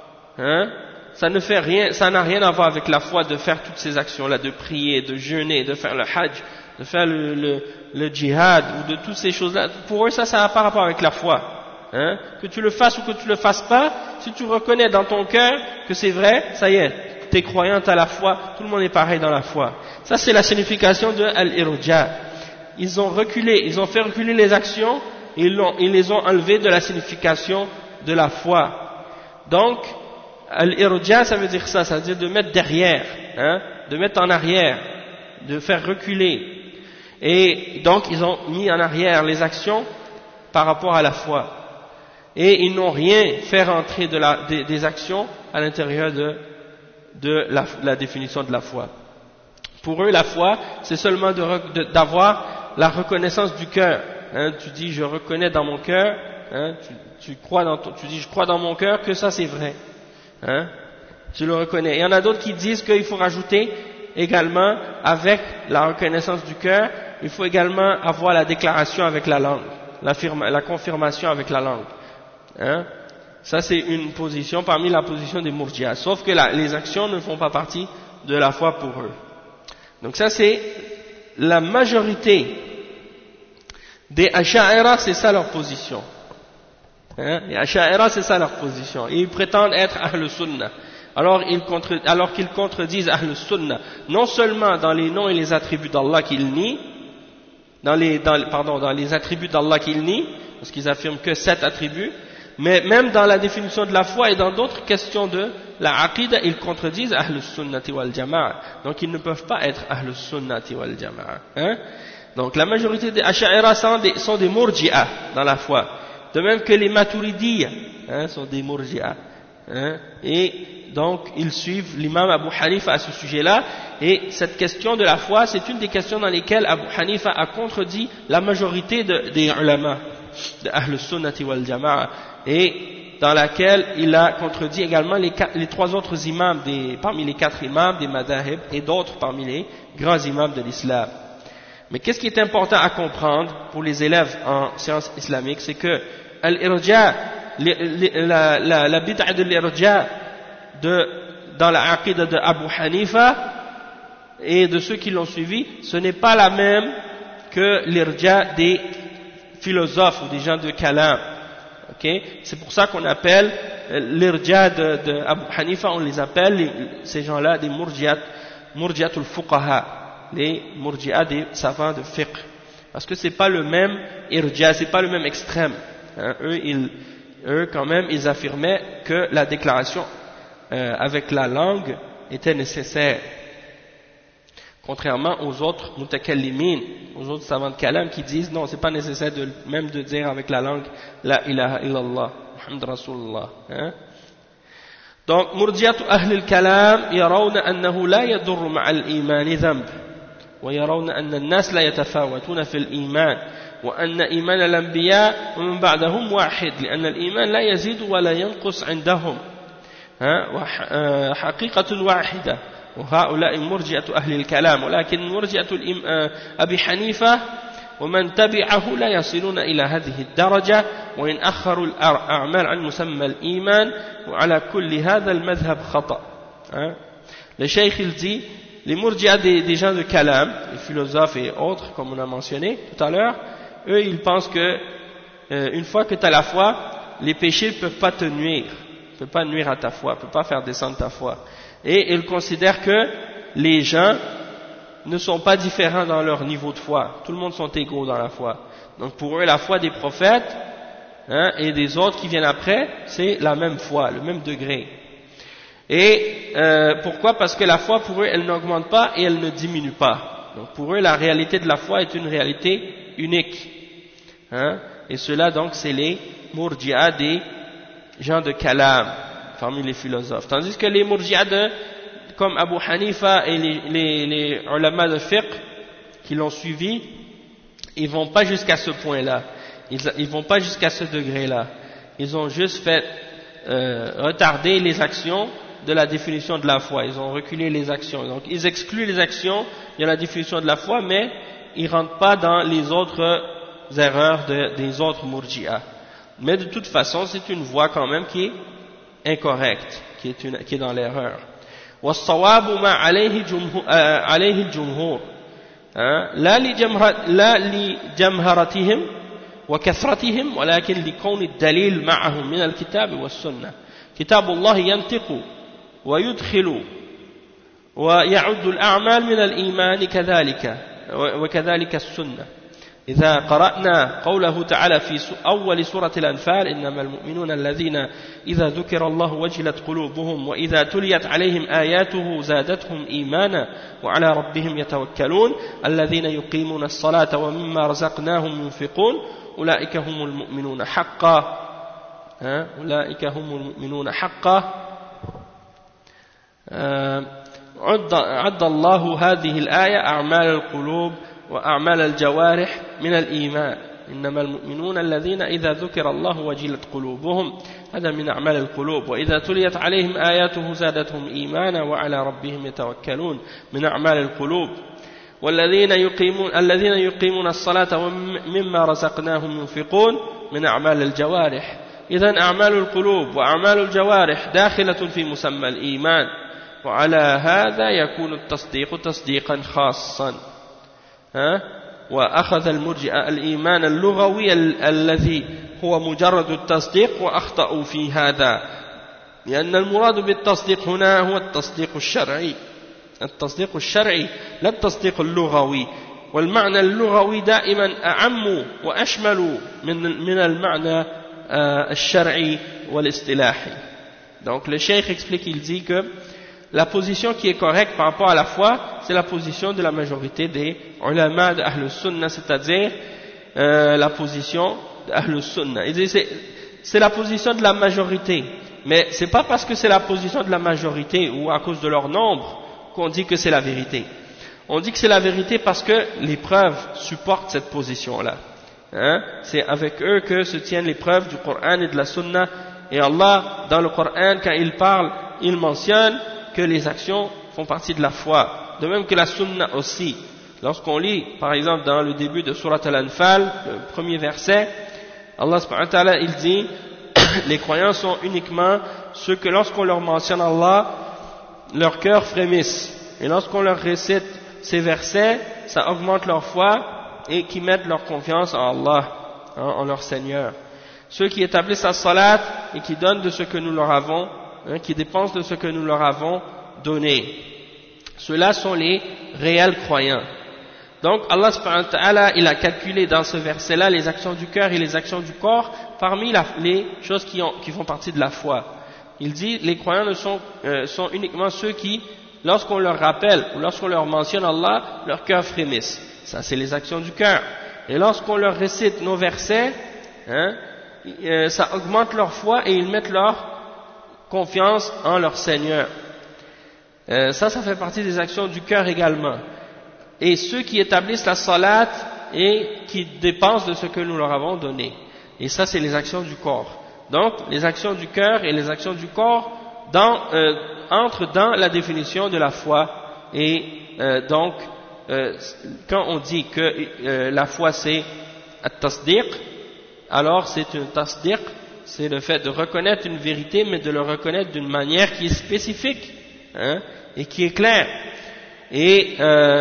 Ça n'a rien à voir avec la foi de faire toutes ces actions-là, de prier, de jeûner, de faire le hajj, de faire le djihad ou de toutes ces choses-là. Pour eux ça n'a pas rapport avec la foi. Que tu le fasses ou que tu le fasses pas, si tu reconnais dans ton cœur que c'est vrai, ça y est, t'es croyante à la foi, tout le monde est pareil dans la foi. Ça c'est la signification de al-irja. Ils ont fait reculer les actions et ils les ont enlevées de la signification de la foi. Donc al-irja ça veut dire ça veut dire de mettre derrière, de mettre en arrière, de faire reculer. Et donc ils ont mis en arrière les actions par rapport à la foi. Et ils n'ont rien fait rentrer des actions à l'intérieur de la définition de la foi. Pour eux, la foi, c'est seulement d'avoir la reconnaissance du cœur. Tu dis, je reconnais dans mon cœur, tu dis, je crois dans mon cœur que ça c'est vrai. Tu le reconnais. Il y en a d'autres qui disent qu'il faut rajouter également, avec la reconnaissance du cœur, il faut également avoir la déclaration avec la langue, la confirmation avec la langue. Ça c'est une position parmi la position des murji'a, sauf que les actions ne font pas partie de la foi pour eux. Donc ça c'est la majorité des Asha'ira, c'est ça leur position. Les Asha'ira c'est ça leur position, et ils prétendent être Ahl Sunnah, alors qu'ils contredisent Ahl Sunnah, non seulement dans les noms et les attributs d'Allah qu'ils nient, dans les attributs d'Allah qu'ils nient, parce qu'ils affirment que 7 attributs, mais même dans la définition de la foi et dans d'autres questions de la aqida, ils contredisent Ahl Sunnati wal Jama'a. Donc ils ne peuvent pas être Ahl Sunnati wal Jama'a. Donc la majorité des Asha'ira sont des murji'a dans la foi. De même que les Maturidiyya sont des murji'a. Et donc ils suivent l'imam Abu Hanifa à ce sujet-là. Et cette question de la foi, c'est une des questions dans lesquelles Abu Hanifa a contredit la majorité des ulama de Ahl Sunnati wal Jama'a, et dans laquelle il a contredit également les 3 autres imams parmi les 4 imams des madahib et d'autres parmi les grands imams de l'islam. Mais qu'est-ce qui est important à comprendre pour les élèves en sciences islamiques, c'est que al-irja, la bid'a de l'irja dans la aqida de Abu Hanifa et de ceux qui l'ont suivi, ce n'est pas la même que l'irja des philosophes ou des gens de kalam. C'est pour ça qu'on appelle l'irja de Abu Hanifa, on les appelle ces gens-là des murji'atul fuqaha, les murji'a des savants de fiqh, parce que c'est pas le même irja, c'est pas le même extrême. Eux quand même ils affirmaient que la déclaration avec la langue était nécessaire, contrairement aux autres mutakallimin, aux autres savants de kalam qui disent non, c'est pas nécessaire même de dire avec la langue la ilaha illallah Muhammad Rasulullah. Donc murji'atu ahli al-kalam yarawna annahu la yadurru ma'a al-iman dhanb, wa yarawna anna an-nas la yatafawatuna fi al-iman, wa anna iman al-anbiya wa man ba'dahum wahid, li'anna al-iman la yazidu wa la yanqus 'indahum wa haqiqatun wahida. وهؤلاء مرجئة أهل الكلام، ولكن مرجئة أبي حنيفة ومن تبعه لا يصلون إلى هذه الدرجة، وإن أخروا الأعمال عن مسمى الإيمان، وعلى كل هذا المذهب خطأ. Le cheikh il dit, les murji'a des gens de kalam, les philosophes et autres, comme on a mentionné tout à l'heure, eux ils pensent que une fois que tu as la foi, les péchés ne peuvent pas te nuire, ne peuvent pas nuire à ta foi, ne peuvent pas faire descendre ta foi. Et ils considèrent que les gens ne sont pas différents dans leur niveau de foi. Tout le monde sont égaux dans la foi. Donc pour eux, la foi des prophètes hein, et des autres qui viennent après, c'est la même foi, le même degré. Et pourquoi? Parce que la foi pour eux, elle n'augmente pas et elle ne diminue pas. Donc pour eux, la réalité de la foi est une réalité unique. Hein? Et cela donc, c'est les murji'a des gens de kalam, parmi les philosophes. Tandis que les murji'a comme Abu Hanifa et les ulama de fiqh qui l'ont suivi, ils vont pas jusqu'à ce point-là. Ils vont pas jusqu'à ce degré-là. Ils ont juste fait retarder les actions de la définition de la foi. Ils ont reculé les actions. Donc ils excluent les actions de la définition de la foi, mais ils rentrent pas dans les autres erreurs des autres murji'a. Mais de toute façon, c'est une voie quand même qui est incorrecte, qui est dans l'erreur. والصواب ما عليه الجمهور لا لجمهرتهم وكثرتهم ولكن لكون الدليل معهم من الكتاب والسنة. كتاب الله ينطق ويدخل ويعد الأعمال من الإيمان كذلك وكذلك السنة. إذا قرأنا قوله تعالى في أول سورة الأنفال إنما المؤمنون الذين إذا ذكر الله وجلت قلوبهم وإذا تليت عليهم آياته زادتهم إيمانا وعلى ربهم يتوكلون الذين يقيمون الصلاة ومما رزقناهم ينفقون أولئك هم المؤمنون حقا أولئك هم المؤمنون حقا. عد الله هذه الآية أعمال القلوب وأعمال الجوارح من الإيمان إنما المؤمنون الذين إذا ذكر الله وجلت قلوبهم هذا من أعمال القلوب وإذا تليت عليهم آياته زادتهم إيمانا وعلى ربهم يتوكلون من أعمال القلوب والذين يقيمون الصلاة ومما رزقناهم ينفقون من أعمال الجوارح. إذن أعمال القلوب وأعمال الجوارح داخلة في مسمى الإيمان وعلى هذا يكون التصديق تصديقا خاصا. وأخذ المرجئة الإيمان اللغوي الذي هو مجرد التصديق وأخطأوا في هذا لأن المراد بالتصديق هنا هو التصديق الشرعي لا التصديق اللغوي والمعنى اللغوي دائما أعم وأشمل من المعنى الشرعي والاصطلاحي. Donc le cheikh explique, il dit que la position qui est correcte par rapport à la foi, c'est la position de la majorité des ulama de Ahl Sunnah, c'est-à-dire la position de Ahl Sunnah. Il dit c'est la position de la majorité, mais c'est pas parce que c'est la position de la majorité ou à cause de leur nombre qu'on dit que c'est la vérité. On dit que c'est la vérité parce que les preuves supportent cette position-là. C'est avec eux que se tiennent les preuves du Coran et de la Sunna. Et Allah, dans le Coran, quand il parle, il mentionne que les actions font partie de la foi, de même que la sunna aussi. Lorsqu'on lit, par exemple, dans le début de Surat Al-Anfal, le premier verset, Allah subhanahu wa ta'ala, il dit les croyants sont uniquement ceux que lorsqu'on leur mentionne Allah, leur cœur frémisse. Et lorsqu'on leur récite ces versets, ça augmente leur foi et qui mettent leur confiance en Allah, en leur Seigneur. Ceux qui établissent la salat et qui donnent de ce que nous leur avons qui dépensent de ce que nous leur avons donné. Ceux-là sont les réels croyants. Donc Allah subhanahu wa ta'ala, il a calculé dans ce verset-là les actions du cœur et les actions du corps parmi les choses qui font partie de la foi. Il dit les croyants sont uniquement ceux qui, lorsqu'on leur rappelle ou lorsqu'on leur mentionne Allah, leur cœur frémisse. Ça c'est les actions du cœur. Et lorsqu'on leur récite nos versets, ça augmente leur foi et ils mettent leur confiance en leur Seigneur. Ça fait partie des actions du cœur également. Et ceux qui établissent la salat et qui dépensent de ce que nous leur avons donné. Et ça, c'est les actions du corps. Donc, les actions du cœur et les actions du corps entrent dans la définition de la foi. Et donc, quand on dit que la foi c'est at-tasdiq, alors c'est un tasdiq, c'est le fait de reconnaître une vérité, mais de le reconnaître d'une manière qui est spécifique et qui est claire. Et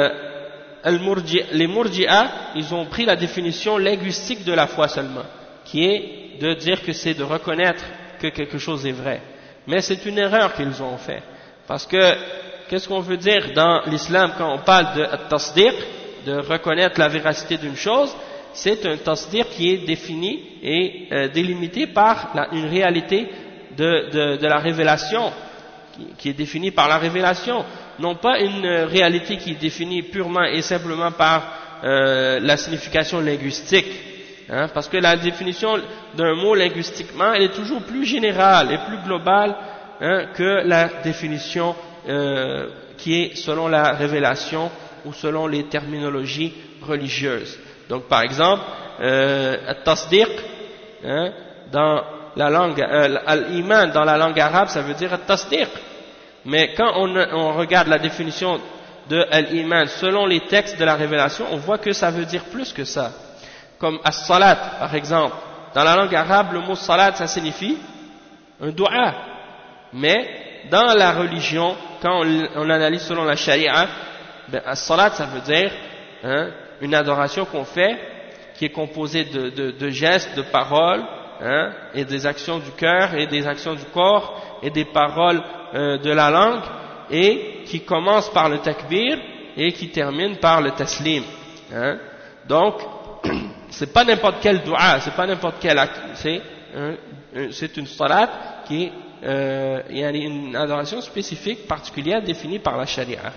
les murji'a, ils ont pris la définition linguistique de la foi seulement, qui est de dire que c'est de reconnaître que quelque chose est vrai. Mais c'est une erreur qu'ils ont fait, parce que qu'est-ce qu'on veut dire dans l'islam quand on parle de tasdiq, de reconnaître la véracité d'une chose? c'est un tasdir qui est défini et délimité par une réalité de la révélation, qui est définie par la révélation, non pas une réalité qui est définie purement et simplement par la signification linguistique, hein, parce que la définition d'un mot linguistiquement, elle est toujours plus générale et plus globale, hein, que la définition qui est selon la révélation ou selon les terminologies religieuses. Donc par exemple, at-tasdiq, hein, dans la langue, al-iman dans la langue arabe, ça veut dire at-tasdiq. Mais quand on regarde la définition de al-iman selon les textes de la révélation, on voit que ça veut dire plus que ça. Comme as-salat, par exemple. Dans la langue arabe, le mot salat, ça signifie un dua. Mais dans la religion, quand on analyse selon la charia, ben, as-salat, ça veut dire, hein, une adoration qu'on fait, qui est composée de gestes, de paroles, hein, et des actions du cœur, et des actions du corps, et des paroles de la langue, et qui commence par le takbir, et qui termine par le taslim. Hein. Donc, c'est pas n'importe quel dua, c'est pas n'importe quel acte, c'est une salat qui est il y a une adoration spécifique, particulière, définie par la charia.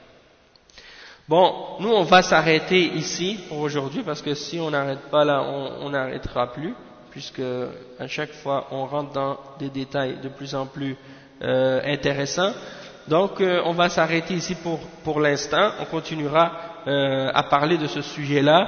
Bon, nous on va s'arrêter ici pour aujourd'hui, parce que si on n'arrête pas là, on n'arrêtera plus, puisque à chaque fois on rentre dans des détails de plus en plus intéressants. Donc on va s'arrêter ici pour l'instant. On continuera à parler de ce sujet-là,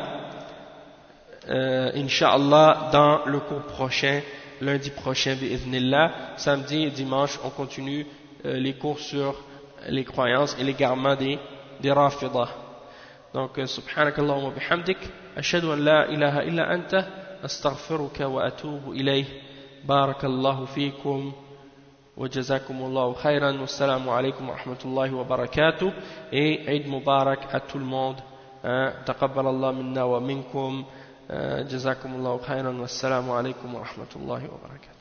Inch'Allah, dans le cours prochain, lundi prochain, bi'idhnillah. Samedi et dimanche, on continue les cours sur les croyances et l'égarement des Rafidah. Donc, subhanakallahumma bihamdik, ashhadu an la ilaha illa anta, astaghfiruka wa atubu ilayh. Barakallahu fikum. وجزاكم الله خيرا والسلام عليكم ورحمة الله وبركاته et Eid Mubarak à tout le monde. تقبل الله منا ومنكم. جزاكم الله خيرا والسلام عليكم ورحمة الله وبركاته.